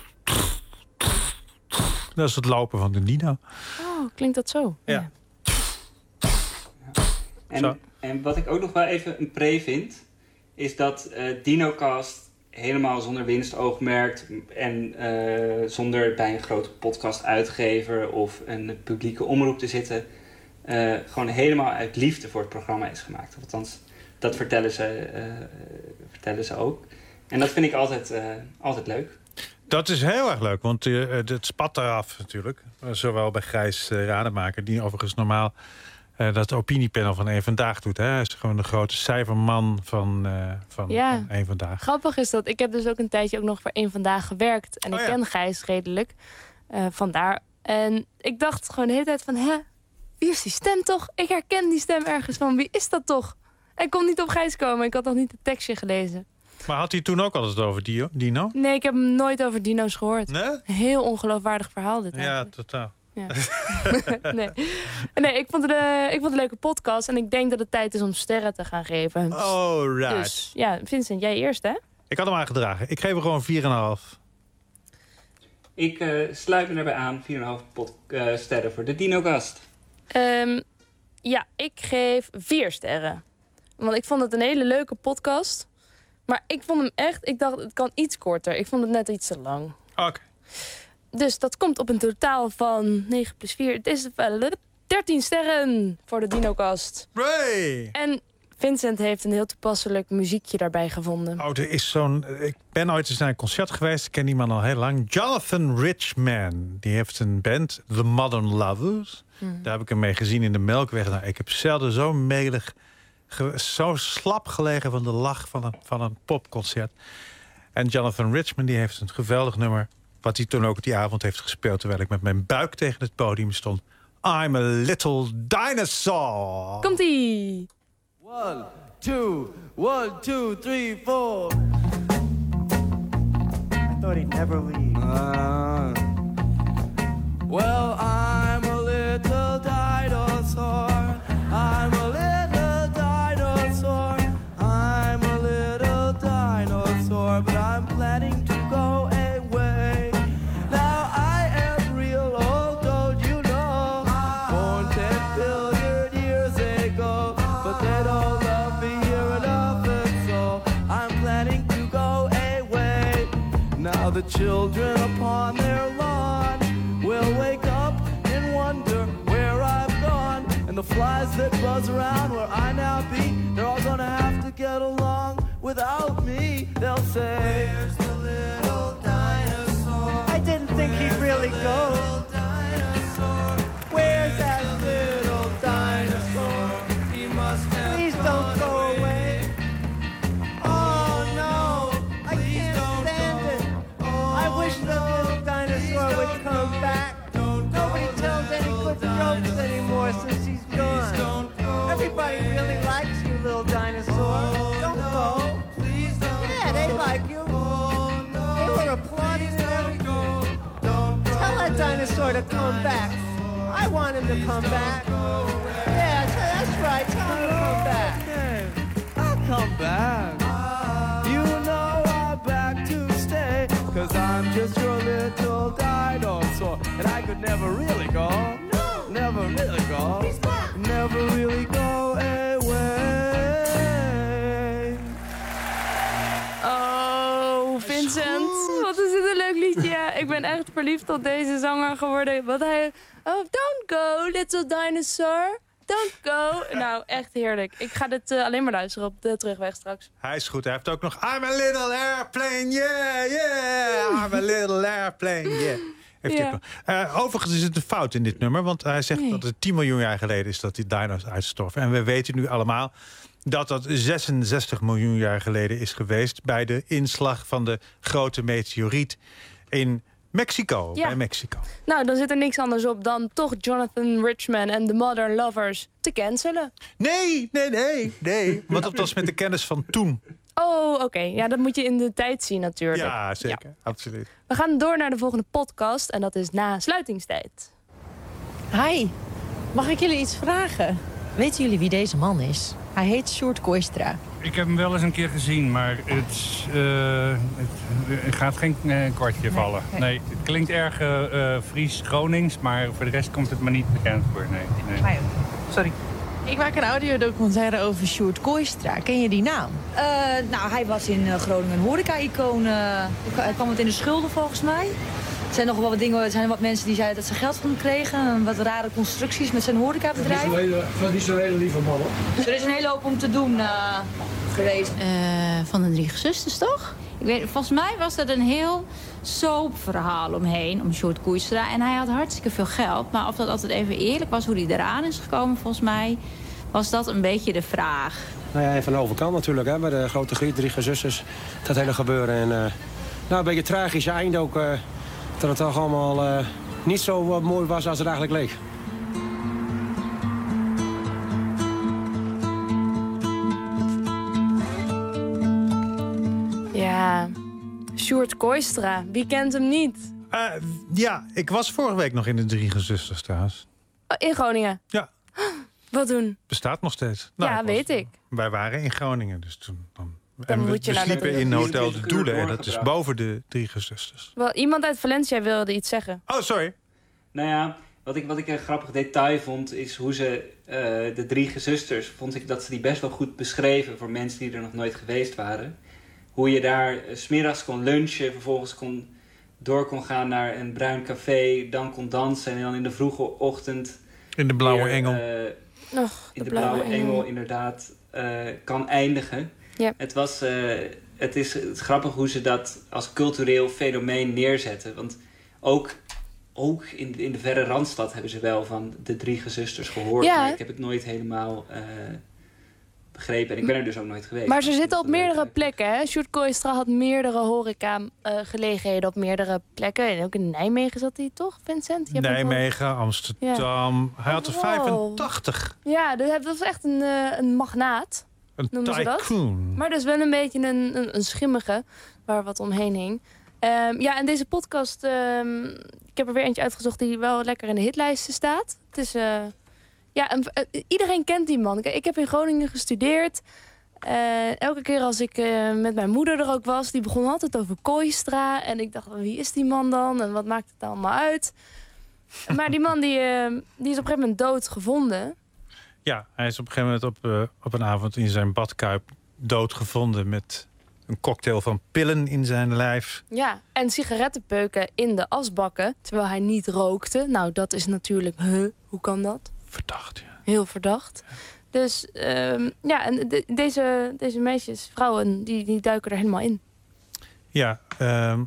Dat is het lopen van de dino. Oh, klinkt dat zo? Ja. Ja. En, en wat ik ook nog wel even een pre vind, is dat uh, DinoCast helemaal zonder winstoogmerk en uh, zonder bij een grote podcast-uitgever of een publieke omroep te zitten, uh, gewoon helemaal uit liefde voor het programma is gemaakt. Althans, dat vertellen ze, uh, vertellen ze ook. En dat vind ik altijd, uh, altijd leuk. Dat is heel erg leuk, want uh, het spat eraf natuurlijk. Zowel bij Gijs uh, Rademaker, die overigens normaal uh, dat opiniepanel van Eén Vandaag doet. Hè? Hij is gewoon de grote cijferman van, uh, van, Ja. van Eén Vandaag. Grappig is dat. Ik heb dus ook een tijdje ook nog voor één Vandaag gewerkt. En Oh, ik ja. ken Gijs redelijk. Uh, vandaar. En ik dacht gewoon de hele tijd van... Hè, wie is die stem toch? Ik herken die stem ergens van. Wie is dat toch? En ik kon niet op Gijs komen. Ik had nog niet het tekstje gelezen. Maar had hij toen ook al eens over Dio, Dino? Nee, ik heb hem nooit over dino's gehoord. Nee? Een heel ongeloofwaardig verhaal dit Ja, eigenlijk. totaal. Ja. nee. nee, ik vond, het, uh, ik vond het een leuke podcast. En ik denk dat het tijd is om sterren te gaan geven. Oh, right. Dus ja, Vincent, jij eerst, hè? Ik had hem aangedragen. Ik geef er gewoon vier komma vijf. Ik uh, sluit me erbij aan. vier komma vijf pot, uh, sterren voor de Dinocast. Um, ja, ik geef vier sterren. Want ik vond het een hele leuke podcast. Maar ik vond hem echt... Ik dacht, het kan iets korter. Ik vond het net iets te lang. Oké. Okay. Dus dat komt op een totaal van negen plus vier. Het is dertien sterren voor de Dinocast. Hey. En Vincent heeft een heel toepasselijk muziekje daarbij gevonden. Oh, er is zo'n... Ik ben ooit eens naar een concert geweest. Ik ken die man al heel lang. Jonathan Richman. Die heeft een band, The Modern Lovers. Hmm. Daar heb ik hem mee gezien in de Melkweg. Nou, ik heb zelden zo melig... zo slap gelegen van de lach van een, van een popconcert. En Jonathan Richman die heeft een geweldig nummer... wat hij toen ook die avond heeft gespeeld... terwijl ik met mijn buik tegen het podium stond. I'm a little dinosaur. Komt-ie! One, two, one, two, three, four. I thought he'd never leave. Uh, well, I'm a little dinosaur. I'm a little dinosaur. I'm a little dinosaur, but I'm planning to go away. Now I am real old, don't you know? Born ten billion years ago, but they don't love me here enough, and so I'm planning to go away. Now the children upon their lawn will wake up and wonder where I've gone. And the flies that buzz around where I now be, they're all gonna have to get along without me. They'll say, where's the little dinosaur? I didn't think he'd really go. Where's that little dinosaur? He must have Please don't go away. Oh no, I can't stand it. I wish the little dinosaur would come back. Nobody tells any good jokes anymore since he's gone. Everybody really likes you, little dinosaur. Don't go. Yeah, they like you. They were applauding and everything. Tell that dinosaur to come back. I want him to come back. Yeah, that's right. Tell him to come back. I'll come back. You know I'm back to stay, 'cause I'm just your little dinosaur. And I could never really go. No. Never really go. He's back. Never really go away. Oh, Vincent. Wat is dit een leuk liedje. Ik ben echt verliefd op deze zanger geworden. Wat hij... Oh, don't go, little dinosaur. Don't go. Nou, echt heerlijk. Ik ga dit uh, alleen maar luisteren op de terugweg straks. Hij is goed. Hij heeft ook nog... I'm a little airplane, yeah, yeah. I'm a little airplane, yeah. Heeft ja. uh, overigens is het een fout in dit nummer. Want hij zegt nee. dat het tien miljoen jaar geleden is dat die dino's uitstorven. En we weten nu allemaal dat dat zesenzestig miljoen jaar geleden is geweest... bij de inslag van de grote meteoriet in Mexico. Ja. Bij Mexico. Nou, dan zit er niks anders op dan toch Jonathan Richman en The Modern Lovers te cancelen. Nee, nee, nee, nee. Want dat was met de kennis van toen. Oh, oké. Okay. Ja, dat moet je in de tijd zien natuurlijk. Ja, zeker. Ja. Absoluut. We gaan door naar de volgende podcast en dat is na sluitingstijd. Hi, mag ik jullie iets vragen? Weten jullie wie deze man is? Hij heet Sjoerd Kooistra. Ik heb hem wel eens een keer gezien, maar het, uh, het, het gaat geen uh, kwartje nee, vallen. Nee. nee, het klinkt erg uh, Fries-Gronings, maar voor de rest komt het me niet bekend voor. Nee, nee. Sorry. Ik maak een audiodocumentaire over Sjoerd Kooistra. Ken je die naam? Uh, nou, hij was in uh, Groningen een horeca-icoon. Uh, hij kwam het in de schulden volgens mij. Er zijn nog wel wat dingen, er zijn wat mensen die zeiden dat ze geld van hem kregen. Wat rare constructies met zijn horecabedrijf. Dat is niet zo'n hele lieve man, hoor. Dus er is een hele hoop om te doen uh, geweest. Uh, van de Drie Gezusters, toch? Ik weet, volgens mij was dat een heel soapverhaal omheen, om Sjoerd Kooistra. En hij had hartstikke veel geld. Maar of dat altijd even eerlijk was, hoe hij eraan is gekomen, volgens mij, was dat een beetje de vraag. Nou ja, van de overkant natuurlijk, hè, bij de grote griet, Drie Gezusters. Dat hele gebeuren. En uh, nou, een beetje tragisch eind ook. Uh, dat het toch allemaal uh, niet zo uh, mooi was als het eigenlijk leek. Ja, Sjoerd Kooistra, wie kent hem niet? Uh, ja, ik was vorige week nog in de Drie Gezusters trouwens. In Groningen? Ja. Wat doen? Bestaat nog steeds. Nou, ja, ik was, weet ik. Wij waren in Groningen, dus toen... Dan, dan en we, moet je we naar sliepen de... in Hotel de Doelen. En dat is boven de Drie Gezusters. Wel, iemand uit Valencia wilde iets zeggen. Oh, sorry. Nou ja, wat ik, wat ik een grappig detail vond, is hoe ze uh, de Drie Gezusters, vond ik dat ze die best wel goed beschreven voor mensen die er nog nooit geweest waren. Hoe je daar uh, 's middags kon lunchen, vervolgens kon, door kon gaan naar een bruin café, dan kon dansen en dan in de vroege ochtend... In de Blauwe weer, Engel. Uh, Och, in de, de Blauwe, Blauwe Engel, Engel, inderdaad, uh, kan eindigen. Yep. Het was... Uh, het is het is grappig hoe ze dat als cultureel fenomeen neerzetten. Want ook... Ook in, in de verre Randstad hebben ze wel van de Drie Gezusters gehoord. Ja. Maar ik heb het nooit helemaal uh, begrepen. En ik ben er dus ook nooit geweest. Maar ze zitten op meerdere plekken. Hè? Sjoerd Kooistra had meerdere horeca-gelegenheden uh, op meerdere plekken. En ook in Nijmegen zat hij toch, Vincent? Je hebt Nijmegen, wel... Amsterdam. Ja. Hij had er wow. vijfentachtig. Ja, dat was echt een, uh, een magnaat. Een noemen ze dat. tycoon. Maar dus wel een beetje een, een, een schimmige waar wat omheen hing. Um, ja, en deze podcast, um, ik heb er weer eentje uitgezocht die wel lekker in de hitlijsten staat. Het is, uh, ja, een, uh, iedereen kent die man. Ik, ik heb in Groningen gestudeerd. Uh, elke keer als ik uh, met mijn moeder er ook was, die begon altijd over Kooistra. En ik dacht, wie is die man dan? En wat maakt het allemaal uit? Maar die man die, uh, die is op een gegeven moment dood gevonden. Ja, hij is op een gegeven moment op, uh, op een avond in zijn badkuip dood gevonden met... een cocktail van pillen in zijn lijf. Ja, en sigarettenpeuken in de asbakken, terwijl hij niet rookte. Nou, dat is natuurlijk, huh, hoe kan dat? Verdacht, ja. Heel verdacht. Ja. Dus, um, ja, en de, deze, deze meisjes, vrouwen, die, die duiken er helemaal in. Ja. Um...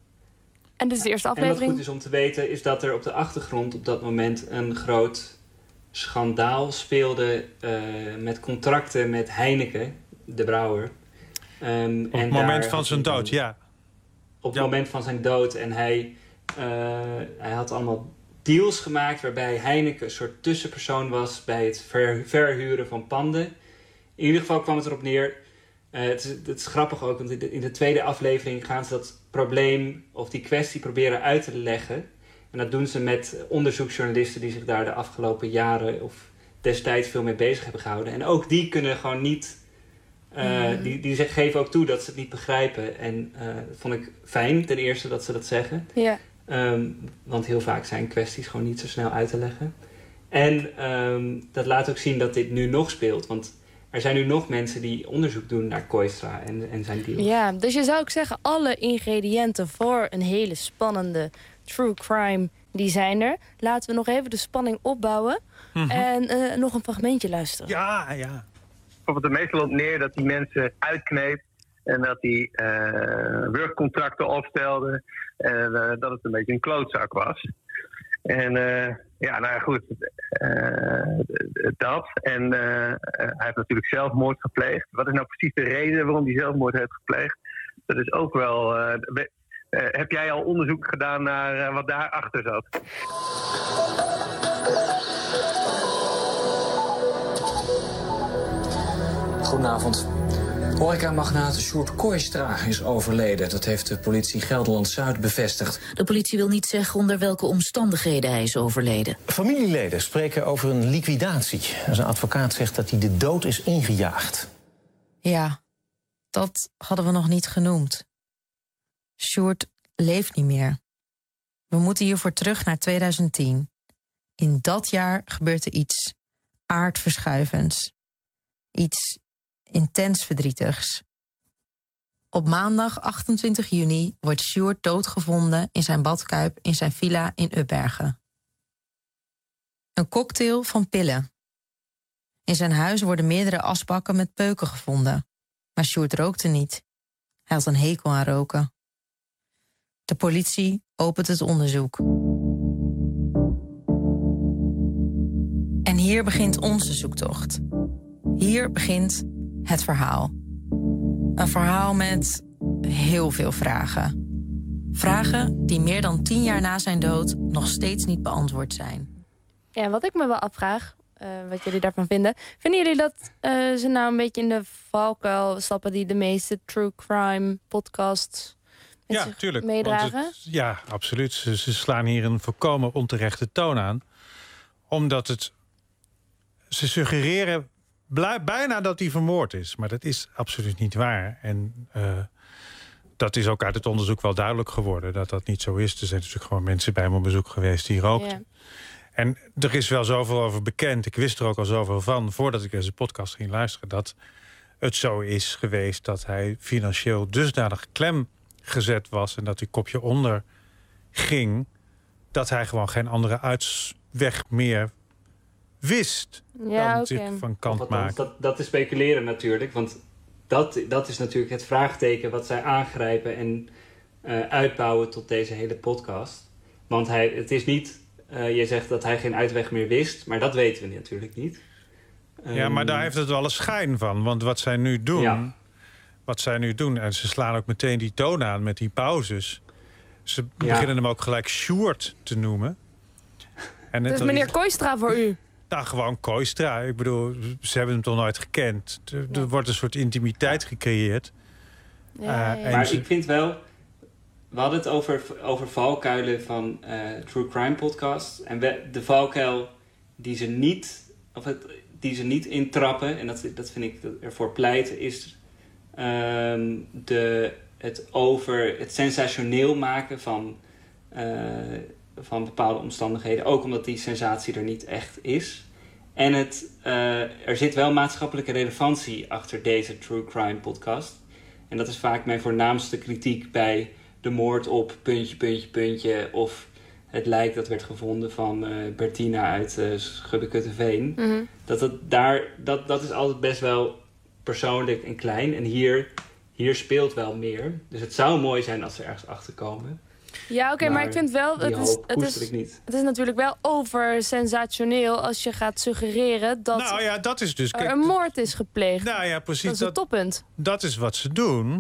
En dit is de eerste aflevering. En wat goed is om te weten, is dat er op de achtergrond op dat moment een groot schandaal speelde uh, met contracten met Heineken, de brouwer. Um, op en het moment van zijn dood, ja. Op het ja. moment van zijn dood. En hij, uh, hij had allemaal deals gemaakt waarbij Heineken een soort tussenpersoon was bij het ver, verhuren van panden. In ieder geval kwam het erop neer. Uh, het, is, het is grappig ook, want in de, in de tweede aflevering gaan ze dat probleem of die kwestie proberen uit te leggen. En dat doen ze met onderzoeksjournalisten die zich daar de afgelopen jaren of destijds veel mee bezig hebben gehouden. En ook die kunnen gewoon niet... Uh, mm. die, die geven ook toe dat ze het niet begrijpen. En uh, dat vond ik fijn, ten eerste, dat ze dat zeggen. Ja. Um, want heel vaak zijn kwesties gewoon niet zo snel uit te leggen. En um, dat laat ook zien dat dit nu nog speelt. Want er zijn nu nog mensen die onderzoek doen naar Kooistra en, en zijn deals. Ja, dus je zou ook zeggen, alle ingrediënten voor een hele spannende true crime, die zijn er. Laten we nog even de spanning opbouwen. Mm-hmm. En uh, nog een fragmentje luisteren. Ja, ja. Komt het er meestal op neer dat die mensen uitkneep en dat die uh, werkcontracten opstelde en uh, dat het een beetje een klootzak was. En uh, ja, nou goed, uh, dat. En uh, hij heeft natuurlijk zelfmoord gepleegd. Wat is nou precies de reden waarom hij zelfmoord heeft gepleegd? Dat is ook wel... Uh, uh, heb jij al onderzoek gedaan naar uh, wat daarachter zat? Goedenavond. Horecamagnaat Sjoerd Kooistra is overleden. Dat heeft de politie Gelderland-Zuid bevestigd. De politie wil niet zeggen onder welke omstandigheden hij is overleden. Familieleden spreken over een liquidatie. Zijn advocaat zegt dat hij de dood is ingejaagd. Ja, dat hadden we nog niet genoemd. Sjoerd leeft niet meer. We moeten hiervoor terug naar tweeduizend tien. In dat jaar gebeurt er iets aardverschuivends. Iets intens verdrietigs. Op maandag achtentwintig juni wordt Sjoerd doodgevonden in zijn badkuip in zijn villa in Ubbergen. Een cocktail van pillen. In zijn huis worden meerdere asbakken met peuken gevonden. Maar Sjoerd rookte niet. Hij had een hekel aan roken. De politie opent het onderzoek. En hier begint onze zoektocht. Hier begint het verhaal. Een verhaal met heel veel vragen. Vragen die meer dan tien jaar na zijn dood nog steeds niet beantwoord zijn. Ja, wat ik me wel afvraag, uh, wat jullie daarvan vinden. Vinden jullie dat uh, ze nou een beetje in de valkuil stappen die de meeste true crime podcasts met Ja, zich tuurlijk. meedragen? Want het- ja, absoluut. Ze, ze slaan hier een volkomen onterechte toon aan. Omdat het... Ze suggereren blij- bijna dat hij vermoord is. Maar dat is absoluut niet waar. En uh, dat is ook uit het onderzoek wel duidelijk geworden. Dat dat niet zo is. Er zijn natuurlijk gewoon mensen bij hem op bezoek geweest die rookten. Ja. En er is wel zoveel over bekend. Ik wist er ook al zoveel van, voordat ik deze podcast ging luisteren, dat het zo is geweest dat hij financieel dusdanig klem gezet was en dat hij kopje onder ging, dat hij gewoon geen andere uitweg meer wist Ja, dan oké. zich van kant Of althans, maken. Dat, dat is speculeren natuurlijk. Want dat, dat is natuurlijk het vraagteken wat zij aangrijpen en uh, uitbouwen tot deze hele podcast. Want hij, het is niet... Uh, je zegt dat hij geen uitweg meer wist, maar dat weten we natuurlijk niet. Ja, maar daar heeft het wel een schijn van. Want wat zij nu doen, Ja. wat zij nu doen, en ze slaan ook meteen die toon aan met die pauzes. Ze Ja. beginnen hem ook gelijk Sjoerd te noemen. En Dus het- meneer Kooistra voor u. Nou, gewoon Kooistra. Ik bedoel, ze hebben hem toch nooit gekend. Er, er wordt een soort intimiteit gecreëerd. Ja, Uh, ja. en Maar ze- ik vind wel... We hadden het over, over valkuilen van uh, True Crime podcast. En we, de valkuil die ze niet, of het, die ze niet intrappen... en dat, dat vind ik ervoor pleiten... is um, de, het over het sensationeel maken van, uh, van bepaalde omstandigheden. Ook omdat die sensatie er niet echt is. En het, uh, er zit wel maatschappelijke relevantie achter deze True Crime podcast. En dat is vaak mijn voornaamste kritiek bij de moord op puntje, puntje, puntje. Of het lijk dat werd gevonden van uh, Bertina uit uh, Schubbekutteveen. Mhm. Dat, het daar, dat, dat is altijd best wel persoonlijk en klein. En hier, hier speelt wel meer. Dus het zou mooi zijn als ze ergens achter komen. Ja, oké, maar, Maar ik vind wel... die Het is, hoop het, koester is, ik niet. het is natuurlijk wel over sensationeel als je gaat suggereren dat Nou ja, dat is dus... er kijk, een moord is gepleegd. Nou ja, precies. Dat is het toppunt. Dat is wat ze doen.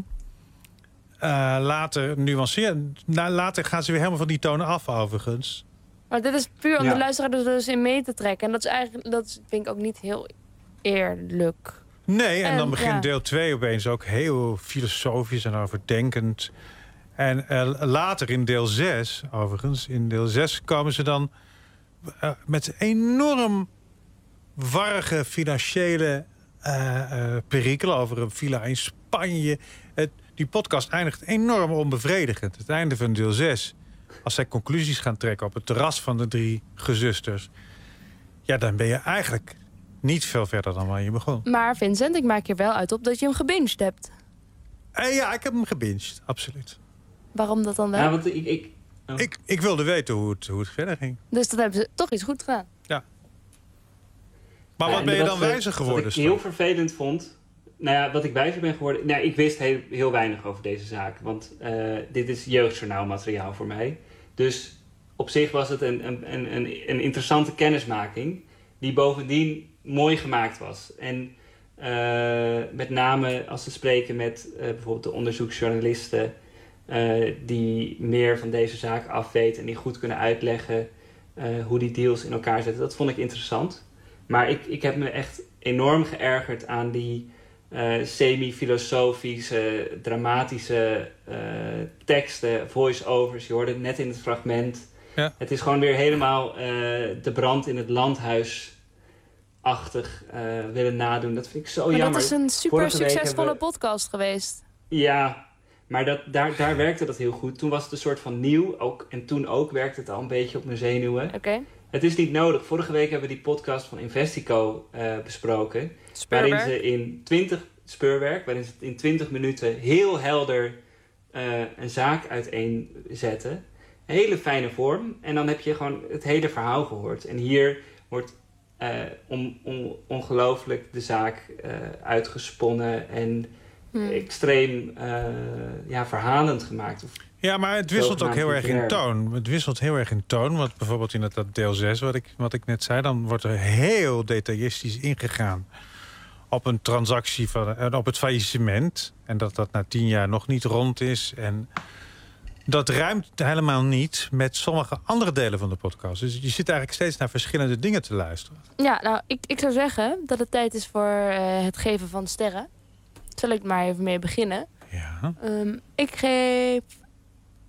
Uh, later nuanceren. Nou, later gaan ze weer helemaal van die tonen af, overigens. Maar dit is puur om Ja. de luisteraar er dus in mee te trekken. En dat is eigenlijk, dat vind ik ook niet heel eerlijk. Nee, en, En, dan begint ja. deel twee opeens ook heel filosofisch en overdenkend. En uh, later in deel zes, overigens, in deel zes komen ze dan uh, met enorm warrige financiële uh, uh, perikelen over een villa in Spanje. Het, die podcast eindigt enorm onbevredigend. Het einde van deel zes, als zij conclusies gaan trekken op het terras van de drie gezusters, ja, dan ben je eigenlijk niet veel verder dan waar je begon. Maar Vincent, ik maak er wel uit op dat je hem gebinged hebt. Uh, ja, ik heb hem gebinged, absoluut. Waarom dat dan wel? Ja, want ik, ik, oh. ik, ik wilde weten hoe het, hoe het verder ging. Dus dat hebben ze toch iets goed gedaan. Ja. Maar Ja, wat en ben je wat, dan eh, wijzer geworden? Wat ik heel vervelend vond... Nou ja, wat ik wijzer ben geworden... Nou, ik wist heel, heel weinig over deze zaak. Want uh, dit is jeugdjournaalmateriaal voor mij. Dus op zich was het een, een, een, een interessante kennismaking... die bovendien mooi gemaakt was. En uh, met name als ze spreken met uh, bijvoorbeeld de onderzoeksjournalisten... Uh, die meer van deze zaak afweten... en die goed kunnen uitleggen uh, hoe die deals in elkaar zitten. Dat vond ik interessant. Maar ik, ik heb me echt enorm geërgerd aan die uh, semi-filosofische, dramatische uh, teksten, voice-overs. Je hoorde het net in het fragment. Ja. Het is gewoon weer helemaal uh, de brand in het landhuis-achtig uh, willen nadoen. Dat vind ik zo Maar jammer. dat is een super Vorige week succesvolle hebben we- podcast geweest. Ja, maar dat, daar, daar werkte dat heel goed. Toen was het een soort van nieuw. Ook, en toen ook werkte het al een beetje op mijn zenuwen. Oké. Het is niet nodig. Vorige week hebben we die podcast van Investico uh, besproken. Speurwerk. Waarin ze in twintig speurwerk, waarin ze in twintig minuten heel helder uh, een zaak uiteenzetten. Een hele fijne vorm. En dan heb je gewoon het hele verhaal gehoord. En hier wordt uh, on, on, ongelooflijk de zaak uh, uitgesponnen en Hmm. extreem uh, ja, verhalend gemaakt. Of Ja, maar het wisselt ook heel erg in zogenaamd toon. Het wisselt heel erg in toon. Want bijvoorbeeld in dat, dat deel zes, wat ik, wat ik net zei... dan wordt er heel detailistisch ingegaan op een transactie, van, uh, op het faillissement. En dat dat na tien jaar nog niet rond is. En dat ruimt helemaal niet met sommige andere delen van de podcast. Dus je zit eigenlijk steeds naar verschillende dingen te luisteren. Ja, nou, ik, ik zou zeggen dat het tijd is voor uh, het geven van sterren. Zal ik maar even mee beginnen. Ja. Um, ik geef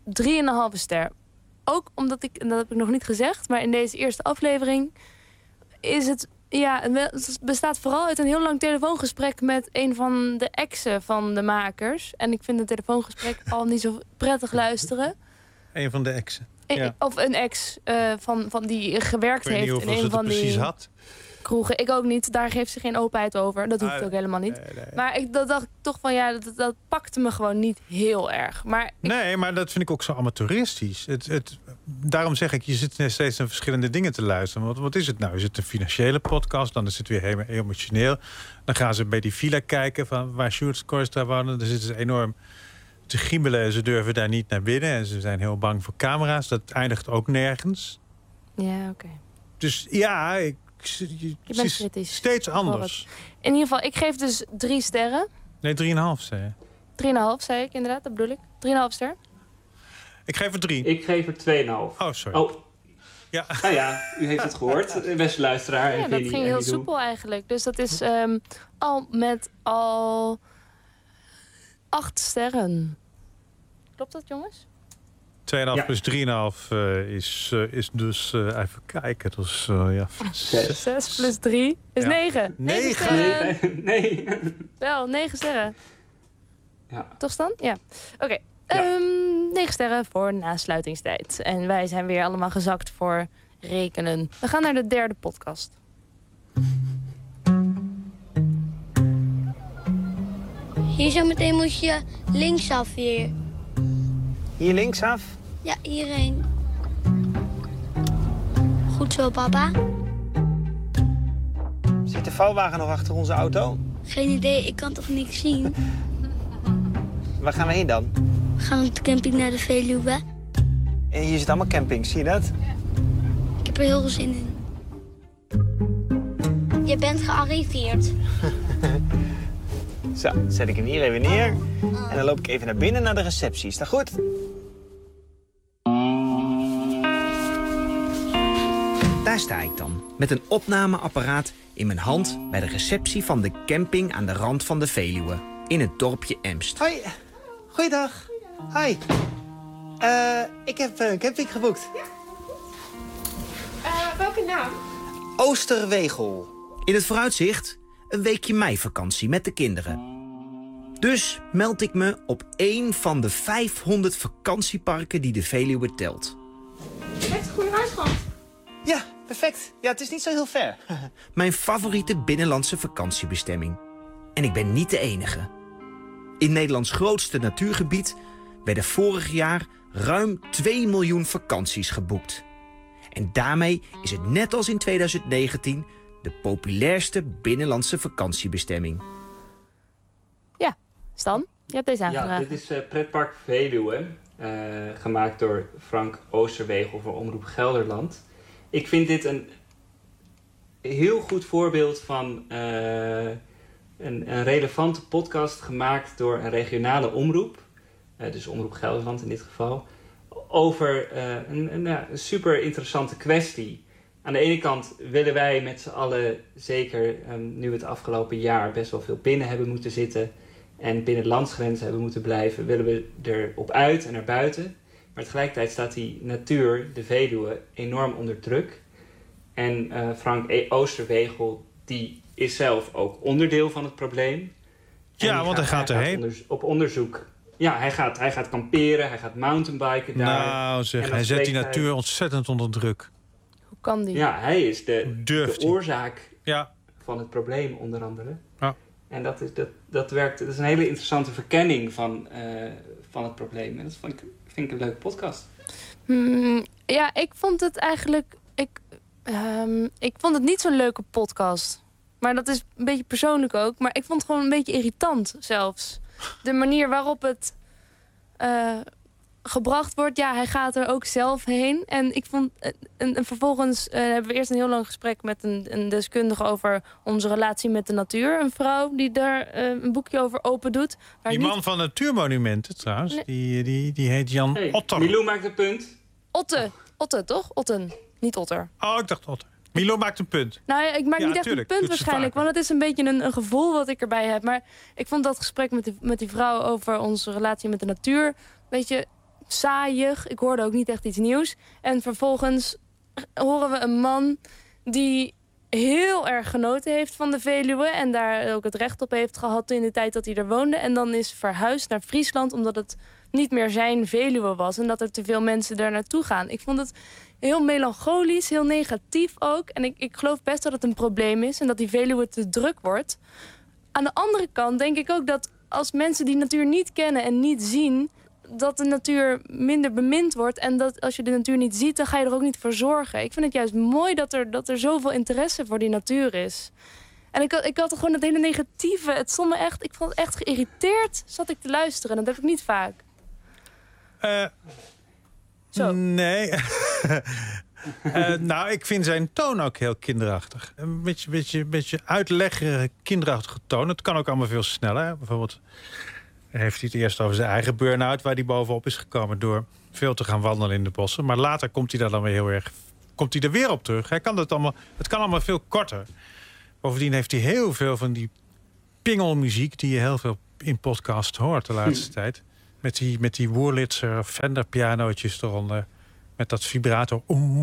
drieënhalve ster. Ook omdat ik, en dat heb ik nog niet gezegd, maar in deze eerste aflevering is het, ja, het bestaat vooral uit een heel lang telefoongesprek met een van de exen van de makers. En ik vind het telefoongesprek al niet zo prettig luisteren. Een van de exen. Ja. Of een ex uh, van, van die gewerkt ik weet heeft niet in een ze van die precies had. kroegen. Ik ook niet. Daar geeft ze geen openheid over. Dat hoeft Ah, ook helemaal niet. Nee, nee. Maar ik dat dacht ik toch van ja, dat, dat pakte me gewoon niet heel erg. Maar ik... Nee, maar dat vind ik ook zo amateuristisch. Het, het, daarom zeg ik, je zit steeds naar verschillende dingen te luisteren. Wat, wat is het nou? Is het een financiële podcast? Dan is het weer helemaal emotioneel. Dan gaan ze bij die villa kijken van waar Sjoerd Kooistra woonde. Dan zitten ze enorm te giebelen. Ze durven daar niet naar binnen. En ze zijn heel bang voor camera's. Dat eindigt ook nergens. Ja, oké. Okay. Dus ja, ik, je, je bent kritisch. Steeds anders. In ieder geval, ik geef dus drie sterren. Nee, drieënhalf zei je. Drieënhalf zei ik inderdaad, dat bedoel ik. Drieënhalf ster. Ik geef er drie. Ik geef er tweeënhalf. Oh, sorry. Oh. Ja. Nou ja, u heeft het gehoord, beste luisteraar. Ja, dat ging heel soepel eigenlijk. Dus dat is um, al met al acht sterren. Klopt dat, jongens? tweeënhalf ja. plus drieënhalf uh, is, uh, is dus, uh, even kijken, dus uh, ja. Zes. Zes plus drie is ja. negen. Negen? Nee. nee. Wel, negen sterren. Ja. Toch dan? Ja. Oké. Okay. Ja. Um, negen sterren voor nasluitingstijd. En wij zijn weer allemaal gezakt voor rekenen. We gaan naar de derde podcast. Hier zo meteen moet je linksaf weer. Hier linksaf? Ja, hierheen. Goed zo, papa. Zit de vouwwagen nog achter onze auto? Geen idee, ik kan toch niks zien. Waar gaan we heen dan? We gaan op de camping naar de Veluwe. En hier zit allemaal camping, zie je dat? Ik heb er heel veel zin in. Je bent gearriveerd. Zo, zet ik hem hier even neer. En dan loop ik even naar binnen naar de receptie. Is dat goed? Daar sta ik dan, met een opnameapparaat in mijn hand bij de receptie van de camping aan de rand van de Veluwe, in het dorpje Emst. Hoi, goeiedag. Hoi. Uh, ik heb een camping geboekt. Ja. Uh, welke naam? Oosterwegel. In het vooruitzicht een weekje meivakantie met de kinderen. Dus meld ik me op één van de vijfhonderd vakantieparken die de Veluwe telt. Je hebt een goede reis gehad. Ja, perfect. Ja, het is niet zo heel ver. Mijn favoriete binnenlandse vakantiebestemming. En ik ben niet de enige. In Nederlands grootste natuurgebied werden vorig jaar ruim twee miljoen vakanties geboekt. En daarmee is het net als in tweeduizend negentien de populairste binnenlandse vakantiebestemming. Ja, Stan, je hebt deze aangedragen. Ja, dit is uh, Pretpark Veluwe, uh, gemaakt door Frank Oosterwegel voor Omroep Gelderland. Ik vind dit een heel goed voorbeeld van uh, een, een relevante podcast gemaakt door een regionale omroep. Uh, dus Omroep Gelderland in dit geval. Over uh, een, een, een super interessante kwestie. Aan de ene kant willen wij met z'n allen, zeker um, nu we het afgelopen jaar best wel veel binnen hebben moeten zitten en binnen landsgrenzen hebben moeten blijven, willen we erop uit en naar buiten. Maar tegelijkertijd staat die natuur, de Veluwe, enorm onder druk. En uh, Frank Oosterwegel, die is zelf ook onderdeel van het probleem. Ja, want hij gaat erheen. Onderzo- op onderzoek. Ja, hij gaat, hij gaat kamperen, hij gaat mountainbiken daar. Nou zeg, hij zet die natuur hij... ontzettend onder druk. Hoe kan die? Ja, hij is de, de oorzaak ja. van het probleem onder andere. Ja. En dat, is, dat, dat werkt, dat is een hele interessante verkenning van, uh, van het probleem. En dat vind ik, vind ik een leuke podcast. Hmm, ja, ik vond het eigenlijk... Ik, um, ik vond het niet zo'n leuke podcast. Maar dat is een beetje persoonlijk ook. Maar ik vond het gewoon een beetje irritant zelfs. De manier waarop het uh, gebracht wordt. Ja, hij gaat er ook zelf heen. En ik vond... Uh, en, en vervolgens uh, hebben we eerst een heel lang gesprek met een, een deskundige over onze relatie met de natuur. Een vrouw die daar uh, een boekje over open doet. Die man niet... van Natuurmonumenten trouwens. Nee. Die, die, die heet Jan hey, Otter. Milou maakt een punt. Otte. Otte, toch? Otten. Niet Otter. Oh, ik dacht Otter. Milo maakt een punt. Nou ja, ik maak ja, niet echt tuurlijk, een punt waarschijnlijk. Want het is een beetje een, een gevoel wat ik erbij heb. Maar ik vond dat gesprek met die, met die vrouw over onze relatie met de natuur... Weet je, saaiig. Ik hoorde ook niet echt iets nieuws. En vervolgens horen we een man die heel erg genoten heeft van de Veluwe en daar ook het recht op heeft gehad in de tijd dat hij er woonde. En dan is verhuisd naar Friesland omdat het niet meer zijn Veluwe was en dat er te veel mensen daar naartoe gaan. Ik vond het heel melancholisch, heel negatief ook. En ik, ik geloof best dat het een probleem is en dat die Veluwe te druk wordt. Aan de andere kant denk ik ook dat als mensen die natuur niet kennen en niet zien, dat de natuur minder bemind wordt. En dat als je de natuur niet ziet, dan ga je er ook niet voor zorgen. Ik vind het juist mooi dat er, dat er zoveel interesse voor die natuur is. En ik had, ik had gewoon het hele negatieve. Het stond me echt, ik vond het echt geïrriteerd, zat ik te luisteren. Dat heb ik niet vaak. Uh, Zo. Nee. uh, nou, ik vind zijn toon ook heel kinderachtig. Een beetje, beetje, beetje uitleggerige, kinderachtige toon. Het kan ook allemaal veel sneller. Bijvoorbeeld heeft hij het eerst over zijn eigen burn-out, waar hij bovenop is gekomen door veel te gaan wandelen in de bossen. Maar later komt hij daar dan weer heel erg, komt hij er weer op terug. Hij kan het, allemaal, het kan allemaal veel korter. Bovendien heeft hij heel veel van die pingelmuziek die je heel veel in podcasts hoort de laatste tijd. Met die, met die Wurlitzer Fender pianootjes eronder. Met dat vibrato.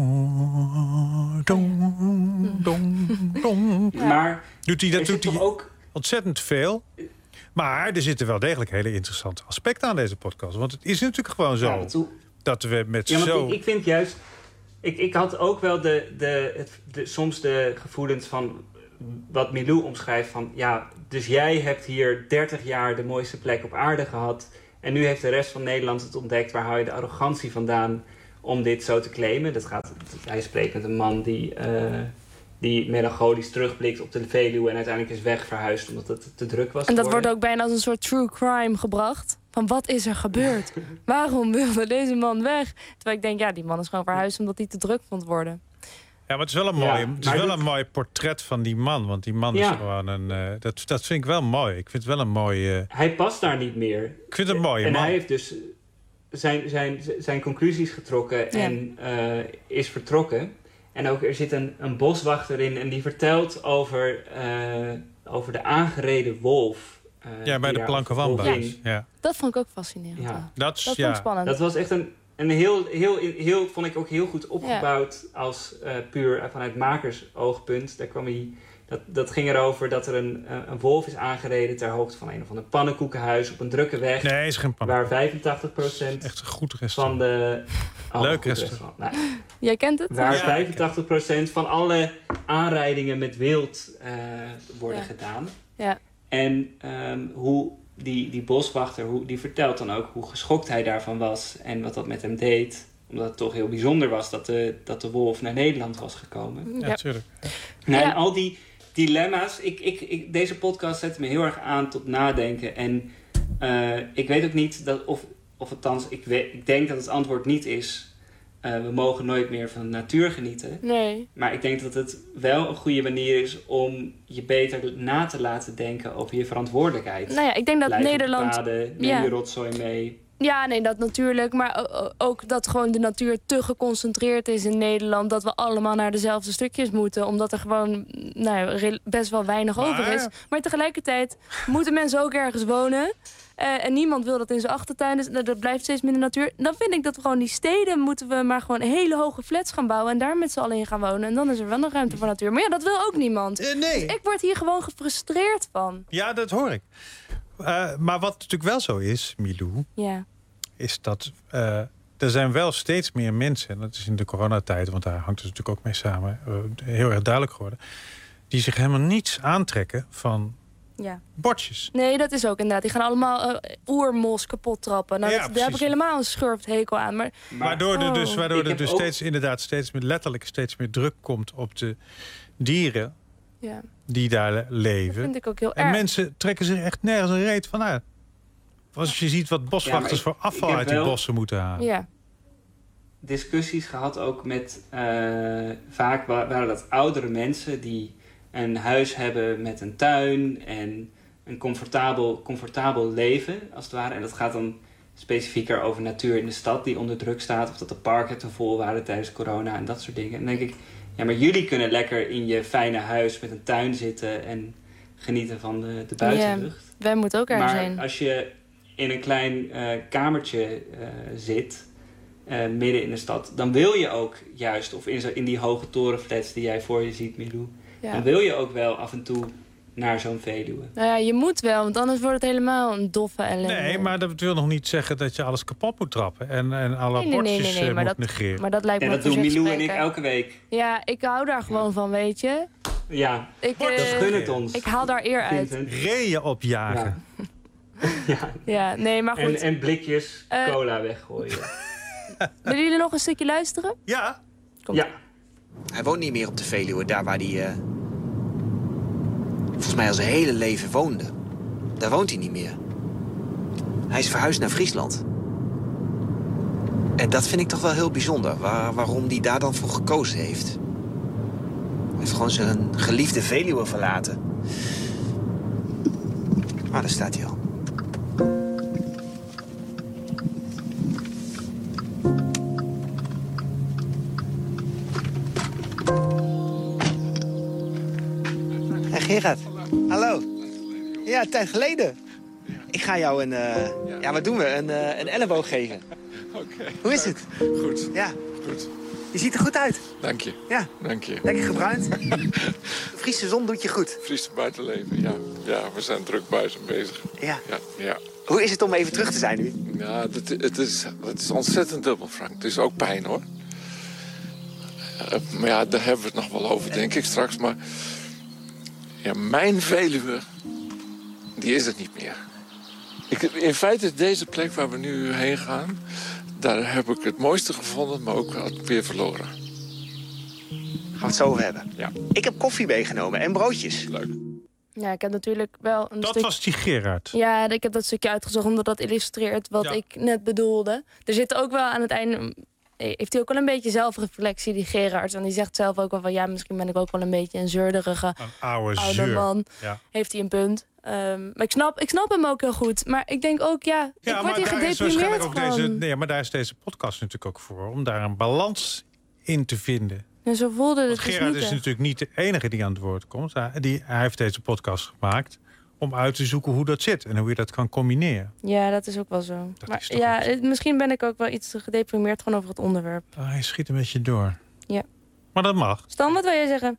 Oeh, dong, dong, dong. Maar doet hij, dat doet hij ook ontzettend veel. Maar er zitten wel degelijk hele interessante aspecten aan deze podcast. Want het is natuurlijk gewoon zo ja, toe... dat we met ja, zo... Ik, ik vind juist... Ik, ik had ook wel de, de, het, de, soms de gevoelens van wat Milou omschrijft van... Ja, dus jij hebt hier dertig jaar de mooiste plek op aarde gehad. En nu heeft de rest van Nederland het ontdekt. Waar hou je de arrogantie vandaan om dit zo te claimen? Dat gaat, hij spreekt met een man die... Uh, die melancholisch terugblikt op de Veluwe en uiteindelijk is wegverhuisd omdat het te druk was. En dat wordt ook bijna als een soort true crime gebracht. Van wat is er gebeurd? Waarom wilde deze man weg? Terwijl ik denk, ja, die man is gewoon verhuisd omdat hij te druk vond worden. Ja, maar het is wel een mooi, Ja, het is wel dit... een mooi portret van die man. Want die man ja. is gewoon een... Uh, dat, dat vind ik wel mooi. Ik vind het wel een mooi... Uh... Hij past daar niet meer. Ik vind het een mooie en man. En hij heeft dus zijn, zijn, zijn conclusies getrokken ja. en uh, is vertrokken. En ook er zit een, een boswachter in en die vertelt over, uh, over de aangereden wolf. Uh, ja, bij de Plankenwandbaas. Ja. Dat vond ik ook fascinerend. Ja. Dat, dat ja. vond ik spannend. Dat was echt een, een heel, heel, heel, vond ik ook heel goed opgebouwd ja. als uh, puur vanuit makersoogpunt. Daar kwam hij, dat, dat ging erover dat er een, een wolf is aangereden ter hoogte van een of ander pannenkoekenhuis op een drukke weg. Nee, is geen waar vijfentachtig procent echt een goed van de... Oh, Leuk restaurant. Nou, jij kent het? Waar ja. vijfentachtig procent van alle aanrijdingen met wild uh, worden ja. gedaan. Ja. En um, hoe die, die boswachter, hoe, die vertelt dan ook hoe geschokt hij daarvan was en wat dat met hem deed. Omdat het toch heel bijzonder was dat de, dat de wolf naar Nederland was gekomen. Ja, natuurlijk. Ja. Nou, en al die dilemma's. Ik, ik, ik, deze podcast zette me heel erg aan tot nadenken. En uh, ik weet ook niet dat of, of althans, ik, weet, ik denk dat het antwoord niet is. Uh, we mogen nooit meer van de natuur genieten. Nee. Maar ik denk dat het wel een goede manier is om je beter na te laten denken over je verantwoordelijkheid. Nou ja, ik denk dat Blijf Nederland... op de paden, neem ja. je rotzooi mee. Ja, nee, dat natuurlijk. Maar ook dat gewoon de natuur te geconcentreerd is in Nederland. Dat we allemaal naar dezelfde stukjes moeten. Omdat er gewoon nou, best wel weinig maar... over is. Maar tegelijkertijd moeten mensen ook ergens wonen. Uh, en niemand wil dat in zijn achtertuin. Dus dat blijft steeds minder natuur. Dan vind ik dat we gewoon die steden moeten we maar gewoon hele hoge flats gaan bouwen. En daar met z'n allen in gaan wonen. En dan is er wel nog ruimte voor natuur. Maar ja, dat wil ook niemand. Uh, nee. Dus ik word hier gewoon gefrustreerd van. Ja, dat hoor ik. Uh, maar wat natuurlijk wel zo is, Milou, ja. is dat uh, er zijn wel steeds meer mensen, en dat is in de coronatijd, want daar hangt het natuurlijk ook mee samen, uh, heel erg duidelijk geworden, die zich helemaal niets aantrekken van ja. bordjes. Nee, dat is ook inderdaad. Die gaan allemaal uh, oermos kapot trappen. Nou, ja, dat, daar heb ik helemaal een schurfthekel aan. Maar, maar waardoor er dus, waardoor er dus ook... steeds, inderdaad steeds meer, letterlijk steeds meer druk komt op de dieren. Ja. Die daar leven. Dat vind ik ook heel en erg. mensen trekken zich echt nergens een reet van uit. Als je ziet wat boswachters ja, ik, voor afval uit die bossen moeten halen. Ja. Discussies gehad ook met... Uh, vaak waren dat oudere mensen die een huis hebben met een tuin en een comfortabel, comfortabel leven, als het ware. En dat gaat dan specifieker over natuur in de stad die onder druk staat. Of dat de parken te vol waren tijdens corona en dat soort dingen. En dan denk ik... Ja, maar jullie kunnen lekker in je fijne huis met een tuin zitten en genieten van de, de buitenlucht. Ja, wij moeten ook ergens maar heen. Als je, in een klein uh, kamertje uh, zit, uh, midden in de stad, dan wil je ook juist, of in, zo, in die hoge torenflats die jij voor je ziet, Milou, ja. dan wil je ook wel af en toe naar zo'n Veluwe. Nou ja, je moet wel, want anders wordt het helemaal een doffe ellende. Nee, maar dat wil nog niet zeggen dat je alles kapot moet trappen en, en alle nee, nee, bordjes nee, nee, nee, uh, maar moet dat, negeren. Maar dat lijkt me en dat doen Milou en ik elke week. Ja, ik hou daar gewoon van, weet je. Ja, ik, uh, dat gun het ons. Ik haal daar eer uit. Reeën opjagen. Ja. ja. ja, nee, maar goed. En, en blikjes uh, cola weggooien. Willen jullie nog een stukje luisteren? Ja. Kom. Ja. Hij woont niet meer op de Veluwe, daar waar hij uh, volgens mij al zijn hele leven woonde. Daar woont hij niet meer. Hij is verhuisd naar Friesland. En dat vind ik toch wel heel bijzonder, waar, waarom hij daar dan voor gekozen heeft. Hij heeft gewoon zijn geliefde Veluwe verlaten. Ah, daar staat hij al. Hey Gerard, hallo. Ja, een tijd geleden. Ik ga jou een, uh, ja, wat doen we? Een, uh, een elleboog geven. Oké. Okay. Hoe is het? Goed. Ja. Goed. Je ziet er goed uit. Dank je. Ja. Dank je. Lekker gebruind. De Friese zon doet je goed. Friese buitenleven, ja. Ja, we zijn druk buiten bezig. Ja. Ja, ja. Hoe is het om even terug te zijn nu? Ja, het, het, is, het is ontzettend dubbel, Frank. Het is ook pijn, hoor. Uh, maar ja, daar hebben we het nog wel over, denk ik, straks. Maar ja, mijn Veluwe, die is het niet meer. Ik, in feite is deze plek waar we nu heen gaan, daar heb ik het mooiste gevonden, maar ook weer verloren. Gaan we het zo over hebben? Ja. Ik heb koffie meegenomen en broodjes. Leuk. Ja, ik heb natuurlijk wel een Dat stuk... was die Gerard. Ja, ik heb dat stukje uitgezocht omdat dat illustreert wat ja. ik net bedoelde. Er zit ook wel aan het einde... Heeft hij ook wel een beetje zelfreflectie, die Gerard. Want die zegt zelf ook wel van... ja, misschien ben ik ook wel een beetje een zeurderige een oude, oude zeur. man. Ja. Heeft hij een punt. Um, maar ik snap, ik snap hem ook heel goed. Maar ik denk ook, ja, ja ik word hier gedeprimeerd gedeprimeerd ook van. deze, nee, maar daar is deze podcast natuurlijk ook voor. Om daar een balans in te vinden. En zo voelde het Want Gerard dus is niet, natuurlijk niet de enige die aan het woord komt. Hij, die, hij heeft deze podcast gemaakt om uit te zoeken hoe dat zit. En hoe je dat kan combineren. Ja, dat is ook wel zo. Dat maar ja, het, misschien ben ik ook wel iets gedeprimeerd gewoon over het onderwerp. Oh, hij schiet een beetje door. Ja. Maar dat mag. Stan, wat wil jij zeggen?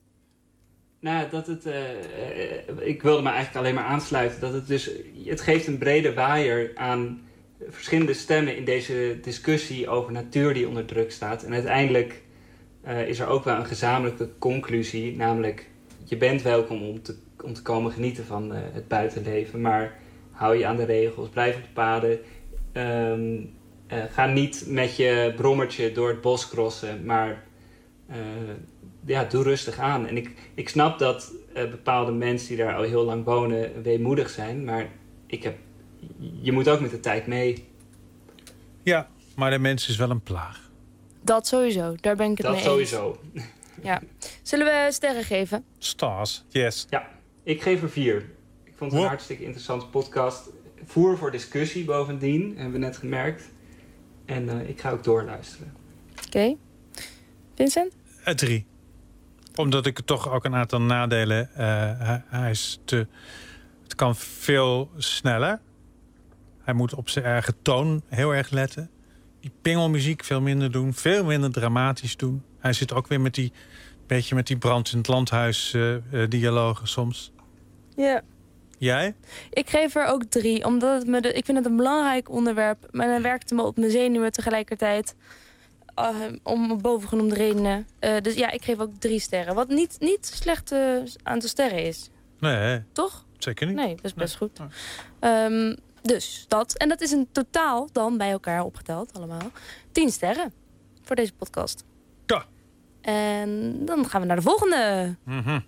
Nou, dat het... Uh, ik wilde me eigenlijk alleen maar aansluiten. Dat het dus... Het geeft een brede waaier aan verschillende stemmen in deze discussie over natuur die onder druk staat. En uiteindelijk uh, is er ook wel een gezamenlijke conclusie. Namelijk, je bent welkom om te, om te komen genieten van uh, het buitenleven. Maar hou je aan de regels, blijf op de paden. Um, uh, ga niet met je brommertje door het bos crossen, maar... Uh, ja, doe rustig aan. En ik, ik snap dat uh, bepaalde mensen die daar al heel lang wonen weemoedig zijn. Maar ik heb, je moet ook met de tijd mee. Ja, maar de mens is wel een plaag. Dat sowieso, daar ben ik het dat mee sowieso. eens. Ja. Zullen we sterren geven? Stars, yes. Ja, ik geef er vier. Ik vond het een Wow. hartstikke interessante podcast. Voer voor discussie bovendien, hebben we net gemerkt. En uh, ik ga ook doorluisteren. Oké. Okay. Vincent? Uh, drie. Omdat ik toch ook een aantal nadelen... Uh, hij, hij is te... Het kan veel sneller. Hij moet op zijn eigen toon heel erg letten. Die pingelmuziek veel minder doen. Veel minder dramatisch doen. Hij zit ook weer met die... beetje met die brand in het landhuis uh, uh, dialogen soms. Ja. Jij? Ik geef er ook drie. Omdat het me de, ik vind het een belangrijk onderwerp. Maar dan werkt het me op mijn zenuwen tegelijkertijd. Uh, om bovengenoemde redenen. Uh, dus ja, ik geef ook drie sterren. Wat niet, niet slecht uh, aantal sterren is. Nee. Toch? Zeker niet. Nee, dat is best nee. goed. Um, dus dat. En dat is in totaal dan bij elkaar opgeteld allemaal. Tien sterren voor deze podcast. Ja. En dan gaan we naar de volgende. Mm-hmm.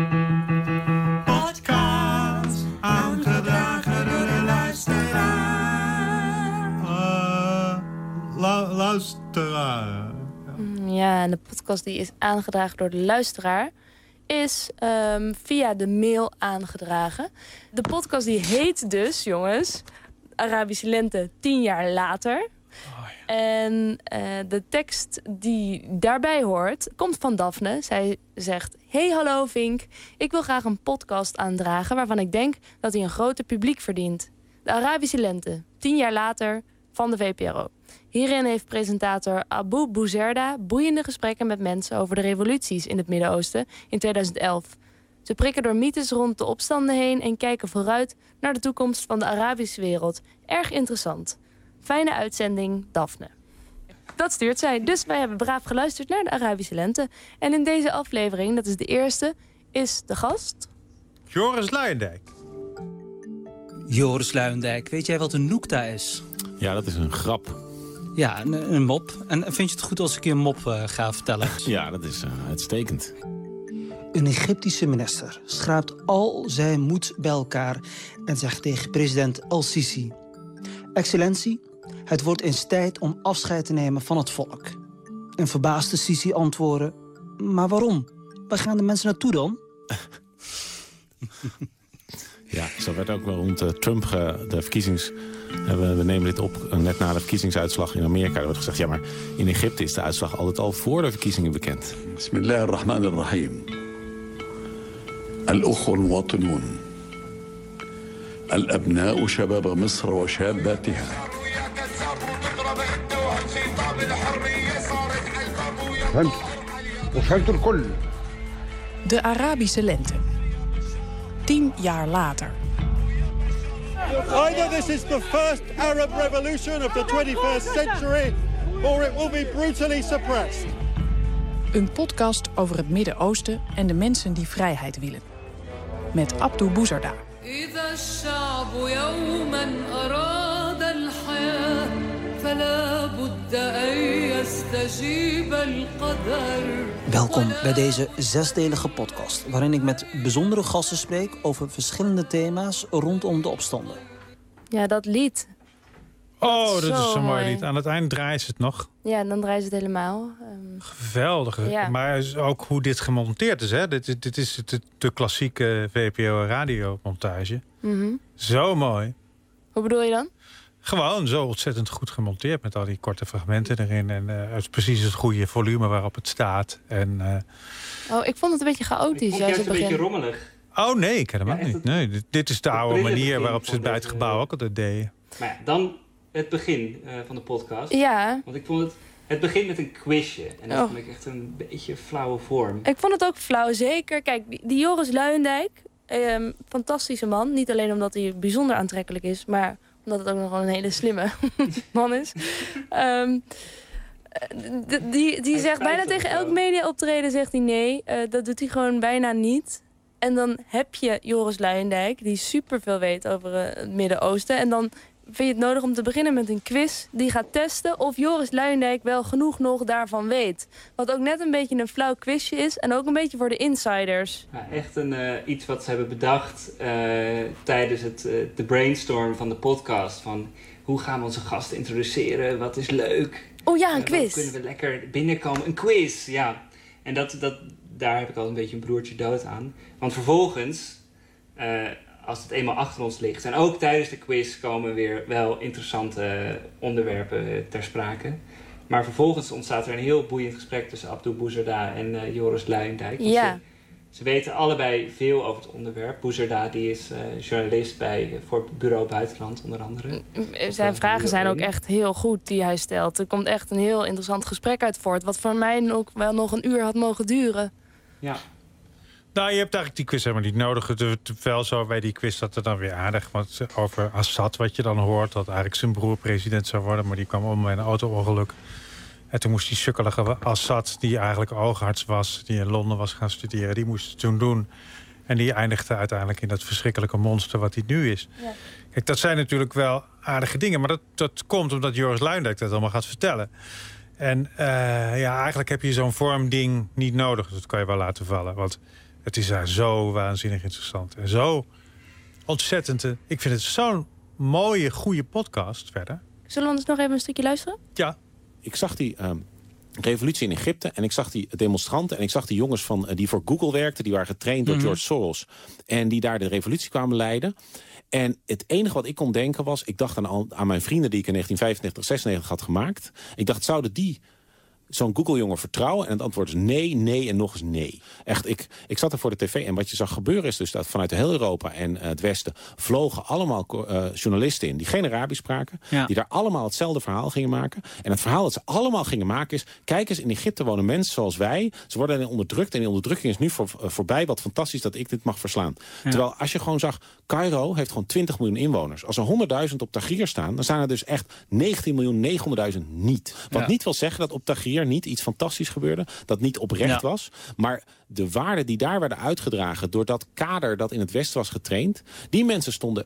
Podcast aangedragen door de luisteraar. Uh, lu- luisteraar. Ja, en de podcast die is aangedragen door de luisteraar is um, via de mail aangedragen. De podcast die heet dus, jongens, Arabische Lente tien jaar later. Oh, ja. En uh, de tekst die daarbij hoort, komt van Daphne. Zij zegt: hey, hallo Vink. Ik wil graag een podcast aandragen waarvan ik denk dat hij een groter publiek verdient. De Arabische Lente, tien jaar later, van de V P R O. Hierin heeft presentator Abu Bouzerda boeiende gesprekken met mensen over de revoluties in het Midden-Oosten in tweeduizend elf. Ze prikken door mythes rond de opstanden heen en kijken vooruit naar de toekomst van de Arabische wereld. Erg interessant. Fijne uitzending, Daphne. Dat stuurt zij. Dus wij hebben braaf geluisterd naar de Arabische Lente. En in deze aflevering, dat is de eerste, is de gast... Joris Luijendijk. Joris Luijendijk, weet jij wat een noekta is? Ja, dat is een grap. Ja, een, een mop. En vind je het goed als ik je een mop uh, ga vertellen? Ja, dat is uh, uitstekend. Een Egyptische minister schraapt al zijn moed bij elkaar en zegt tegen president Al-Sisi: Excellentie, het wordt eens tijd om afscheid te nemen van het volk. En verbaasde Sisi antwoordde: maar waarom? Waar gaan de mensen naartoe dan? Ja, zo werd ook wel rond uh, Trump ge, de verkiezings... Uh, we, we nemen dit op uh, net na de verkiezingsuitslag in Amerika. Er wordt gezegd, ja, maar in Egypte is de uitslag altijd al voor de verkiezingen bekend. Bismillahirrahmanirrahim. Al-Ukhwa al-Muwatinun. Al-Abna'u shabab Misr wa shabatiha. De Arabische Lente. Tien jaar later. Either this is the first Arab revolution of the twenty-first century, or it will be brutally suppressed. Een podcast over het Midden-Oosten en de mensen die vrijheid willen. Met Abdou Bouzerda. Welkom bij deze zesdelige podcast, waarin ik met bijzondere gasten spreek over verschillende thema's rondom de opstanden. Ja, dat lied. Oh, dat Zo is zo'n mooi mooi. lied. Aan het eind draaien ze het nog. Ja, en dan draaien ze het helemaal. Um, Geweldig. Ja. Maar is ook hoe dit gemonteerd is. Hè? Dit, is- dit is de, de klassieke V P R O-radiomontage. mhm. Zo mooi. Hoe bedoel je dan? Gewoon zo ontzettend goed gemonteerd met al die korte fragmenten erin. En uh, het is precies het goede volume waarop het staat. En, uh... Oh, ik vond het een beetje chaotisch. Ik vond juist juist het een beetje begin. rommelig. Oh nee, ik helemaal Ja, echt niet. Nee, dit, dit is de het oude prille manier begin waarop ze het van bij het deze- gebouw ook altijd deden. Maar ja, dan het begin uh, van de podcast. Ja. Want ik vond het... Het begint met een quizje. En dat Oh. vond ik echt een beetje flauwe vorm. Ik vond het ook flauw, zeker. Kijk, die, die Joris Luijendijk, ehm, fantastische man. Niet alleen omdat hij bijzonder aantrekkelijk is, maar omdat het ook nog wel een hele slimme man is. Ehm, d- die die zegt bijna tegen elk media-optreden zegt hij nee. Eh, dat doet hij gewoon bijna niet. En dan heb je Joris Luijendijk, die superveel weet over eh, het Midden-Oosten. En dan vind je het nodig om te beginnen met een quiz die gaat testen of Joris Luijendijk wel genoeg nog daarvan weet. Wat ook net een beetje een flauw quizje is en ook een beetje voor de insiders. Ja, echt een, uh, iets wat ze hebben bedacht uh, tijdens het, uh, de brainstorm van de podcast. Van hoe gaan we onze gasten introduceren? Wat is leuk? Oh ja, een Uh, quiz. Hoe kunnen we lekker binnenkomen? Een quiz, ja. En dat, dat, daar heb ik al een beetje een broertje dood aan. Want vervolgens, uh, als het eenmaal achter ons ligt... en ook tijdens de quiz komen weer wel interessante onderwerpen ter sprake. Maar vervolgens ontstaat er een heel boeiend gesprek tussen Abdou Bouzerda en uh, Joris Luijendijk. Want Ja. Ze, ze weten allebei veel over het onderwerp. Bouzerda die is uh, journalist bij, voor het Bureau Buitenland onder andere. Zijn vragen zijn ook echt heel goed die hij stelt. Er komt echt een heel interessant gesprek uit voort. Wat voor mij ook wel nog een uur had mogen duren. Ja. Nou, je hebt eigenlijk die quiz helemaal niet nodig. Het is wel zo bij die quiz dat er dan weer aardig wat over Assad, wat je dan hoort, dat eigenlijk zijn broer president zou worden, maar die kwam om bij een auto-ongeluk. En toen moest die sukkelige Assad, die eigenlijk oogarts was, die in Londen was gaan studeren, die moest het toen doen. En die eindigde uiteindelijk in dat verschrikkelijke monster wat hij nu is. Ja. Kijk, dat zijn natuurlijk wel aardige dingen, maar dat, dat komt omdat Joris Luijendijk dat allemaal gaat vertellen. En uh, ja, eigenlijk heb je zo'n vormding niet nodig. Dat kan je wel laten vallen, want het is daar zo waanzinnig interessant. En zo ontzettend. uh, Ik vind het zo'n mooie, goede podcast verder. Zullen we anders nog even een stukje luisteren? Ja. Ik zag die um, revolutie in Egypte en ik zag die demonstranten en ik zag die jongens van, uh, die voor Google werkten, die waren getraind door Mhm. George Soros en die daar de revolutie kwamen leiden. En het enige wat ik kon denken was, ik dacht aan, al- aan mijn vrienden die ik in negentien vijfennegentig, zesennegentig had gemaakt. Ik dacht, zouden die zo'n Google-jongen vertrouwen? En het antwoord is nee, nee en nog eens nee. Echt, ik, ik zat er voor de tv en wat je zag gebeuren is dus dat vanuit heel Europa en uh, het Westen vlogen allemaal uh, journalisten in die geen Arabisch spraken. Ja. Die daar allemaal hetzelfde verhaal gingen maken. En het verhaal dat ze allemaal gingen maken is, kijk eens, in Egypte wonen mensen zoals wij. Ze worden onderdrukt en die onderdrukking is nu voor, uh, voorbij. Wat fantastisch dat ik dit mag verslaan. Ja. Terwijl als je gewoon zag, Cairo heeft gewoon twintig miljoen inwoners. Als er honderdduizend op Tahrir staan, dan staan er dus echt negentien miljoen negenhonderdduizend niet. Wat ja. niet wil zeggen dat op Tahrir niet iets fantastisch gebeurde. Dat niet oprecht ja. was. Maar de waarden die daar werden uitgedragen door dat kader dat in het Westen was getraind, die mensen stonden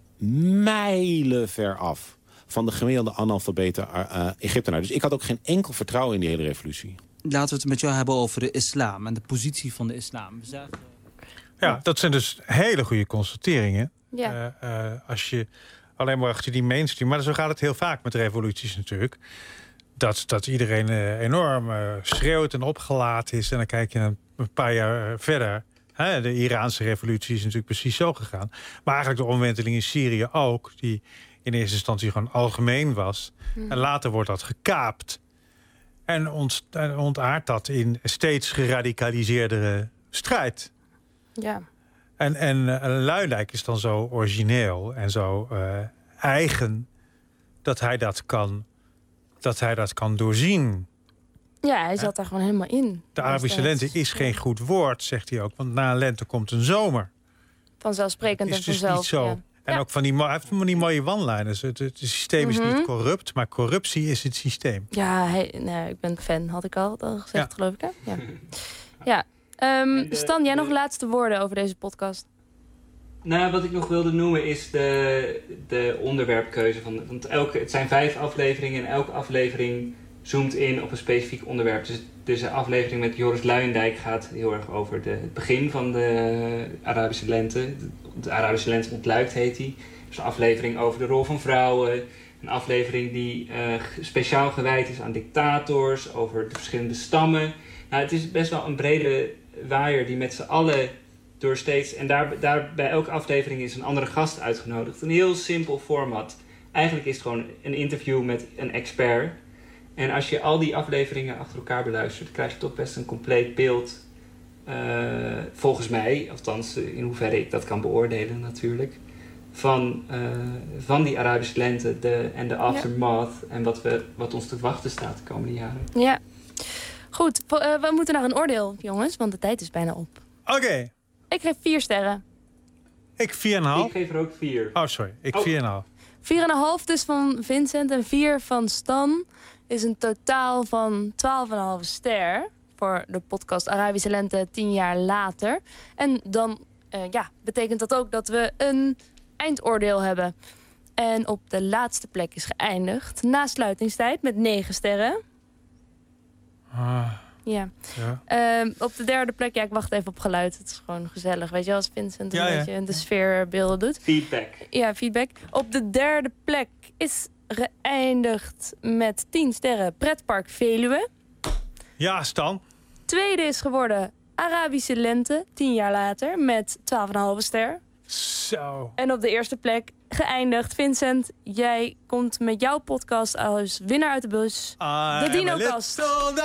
mijlen ver af van de gemiddelde analfabete uh, Egyptenaar. Dus ik had ook geen enkel vertrouwen in die hele revolutie. Laten we het met jou hebben over de islam en de positie van de islam. We zagen... Ja, dat zijn dus hele goede constateringen. Ja. Uh, uh, als je alleen maar achter die mainstream... Maar zo gaat het heel vaak met revoluties natuurlijk. Dat, dat iedereen uh, enorm uh, schreeuwt en opgelaten is. En dan kijk je een, een paar jaar uh, verder. Hè, de Iraanse revolutie is natuurlijk precies zo gegaan. Maar eigenlijk de omwenteling in Syrië ook. Die in eerste instantie gewoon algemeen was. Mm. En later wordt dat gekaapt. En, ont, en ontaardt dat in steeds geradicaliseerdere strijd. Ja. En, en uh, Luijendijk is dan zo origineel en zo uh, eigen dat hij dat kan, dat hij dat kan doorzien. Ja, hij zat ja. daar gewoon helemaal in. De Arabische lente is geen goed woord, zegt hij ook. Want na een lente komt een zomer. Vanzelfsprekend en is dus vanzelf. Niet zo. Ja. En ja. ook van die, hij heeft van die mooie one-liners. Het, het systeem is mm-hmm. niet corrupt, maar corruptie is het systeem. Ja, hij, nou, ik ben fan, had ik al, al gezegd, ja. geloof ik. Hè? Ja. ja. Um, de, Stan, jij de... nog laatste woorden over deze podcast? Nou, wat ik nog wilde noemen is de, de onderwerpkeuze. Van, want elke, het zijn vijf afleveringen en elke aflevering zoomt in op een specifiek onderwerp. Dus, dus de aflevering met Joris Luijendijk gaat heel erg over de, het begin van de Arabische lente. De Arabische lente ontluikt heet die. Dus een aflevering over de rol van vrouwen. Een aflevering die uh, speciaal gewijd is aan dictators, over de verschillende stammen. Nou, het is best wel een brede waaier die met z'n allen door steeds... En daar, daar bij elke aflevering is een andere gast uitgenodigd. Een heel simpel format. Eigenlijk is het gewoon een interview met een expert. En als je al die afleveringen achter elkaar beluistert, krijg je toch best een compleet beeld. Uh, volgens mij, althans in hoeverre ik dat kan beoordelen natuurlijk. Van, uh, van die Arabische lente de, en de aftermath. Ja. En wat, we, wat ons te wachten staat de komende jaren. Ja. Goed, uh, we moeten naar een oordeel, jongens, want de tijd is bijna op. Oké. Okay. Ik geef vier sterren. Ik vier en een half. Ik geef er ook vier. Oh, sorry. Ik oh. vier en een half. Vier en een half dus van Vincent en vier van Stan is een totaal van twaalf en een halve ster voor de podcast Arabische Lente tien jaar later. En dan uh, ja, betekent dat ook dat we een eindoordeel hebben. En op de laatste plek is geëindigd na sluitingstijd met negen sterren. Ah, ja. ja. Uh, op de derde plek, ja, ik wacht even op geluid. Het is gewoon gezellig, weet je, als Vincent een ja, ja. beetje de sfeerbeelden doet. Feedback. Ja, feedback. Op de derde plek is geëindigd met tien sterren Pretpark Veluwe. Ja, Stan. Tweede is geworden Arabische Lente, tien jaar later, met twaalf en een halve ster. Zo. En op de eerste plek geëindigd. Vincent, jij komt met jouw podcast als winnaar uit de bus. I de Dinocast.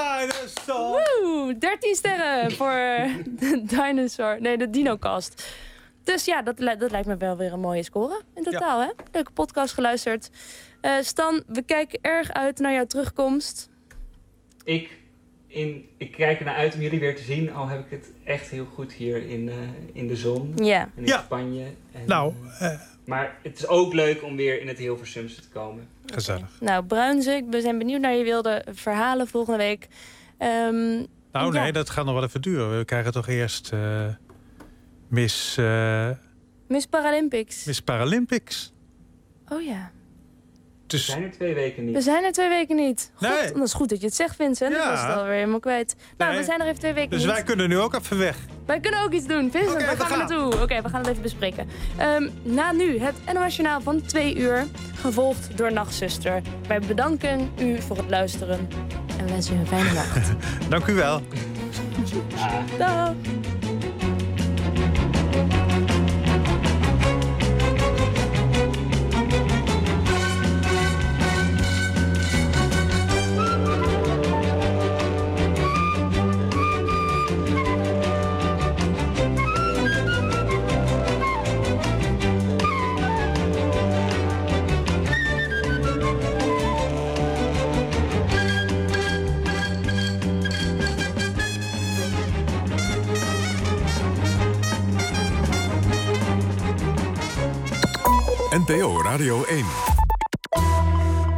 Woe, dertien sterren voor de dinosaur. Nee, de Dinocast. Dus ja, dat, dat lijkt me wel weer een mooie score in totaal, ja. Hè? Leuke podcast geluisterd. Uh, Stan, we kijken erg uit naar jouw terugkomst. Ik, in, ik kijk ernaar uit om jullie weer te zien. Al heb ik het echt heel goed hier in, uh, in de zon. Ja. En in ja. Spanje. En, nou, uh, maar het is ook leuk om weer in het Hilversumse te komen. Gezellig. Okay. Nou, Bruinze, we zijn benieuwd naar je wilde verhalen volgende week. Um, nou nee, ja. dat gaat nog wel even duren. We krijgen toch eerst uh, Miss... Uh, Miss Paralympics. Miss Paralympics. Oh ja. Dus... We zijn er twee weken niet. We zijn er twee weken niet. God, nee. Dat is goed dat je het zegt, Vincent. Ja. Ik was het alweer helemaal kwijt. Nou, nee. we zijn er even twee weken dus niet. Dus wij kunnen nu ook even weg. Wij kunnen ook iets doen. Vincent, okay, waar gaan we, gaan. naartoe? Oké, okay, we gaan het even bespreken. Um, na nu het N O S Journaal van twee uur, gevolgd door Nachtzuster. Wij bedanken u voor het luisteren en we wensen u een fijne nacht. Dank u wel. Dag. N P O Radio één.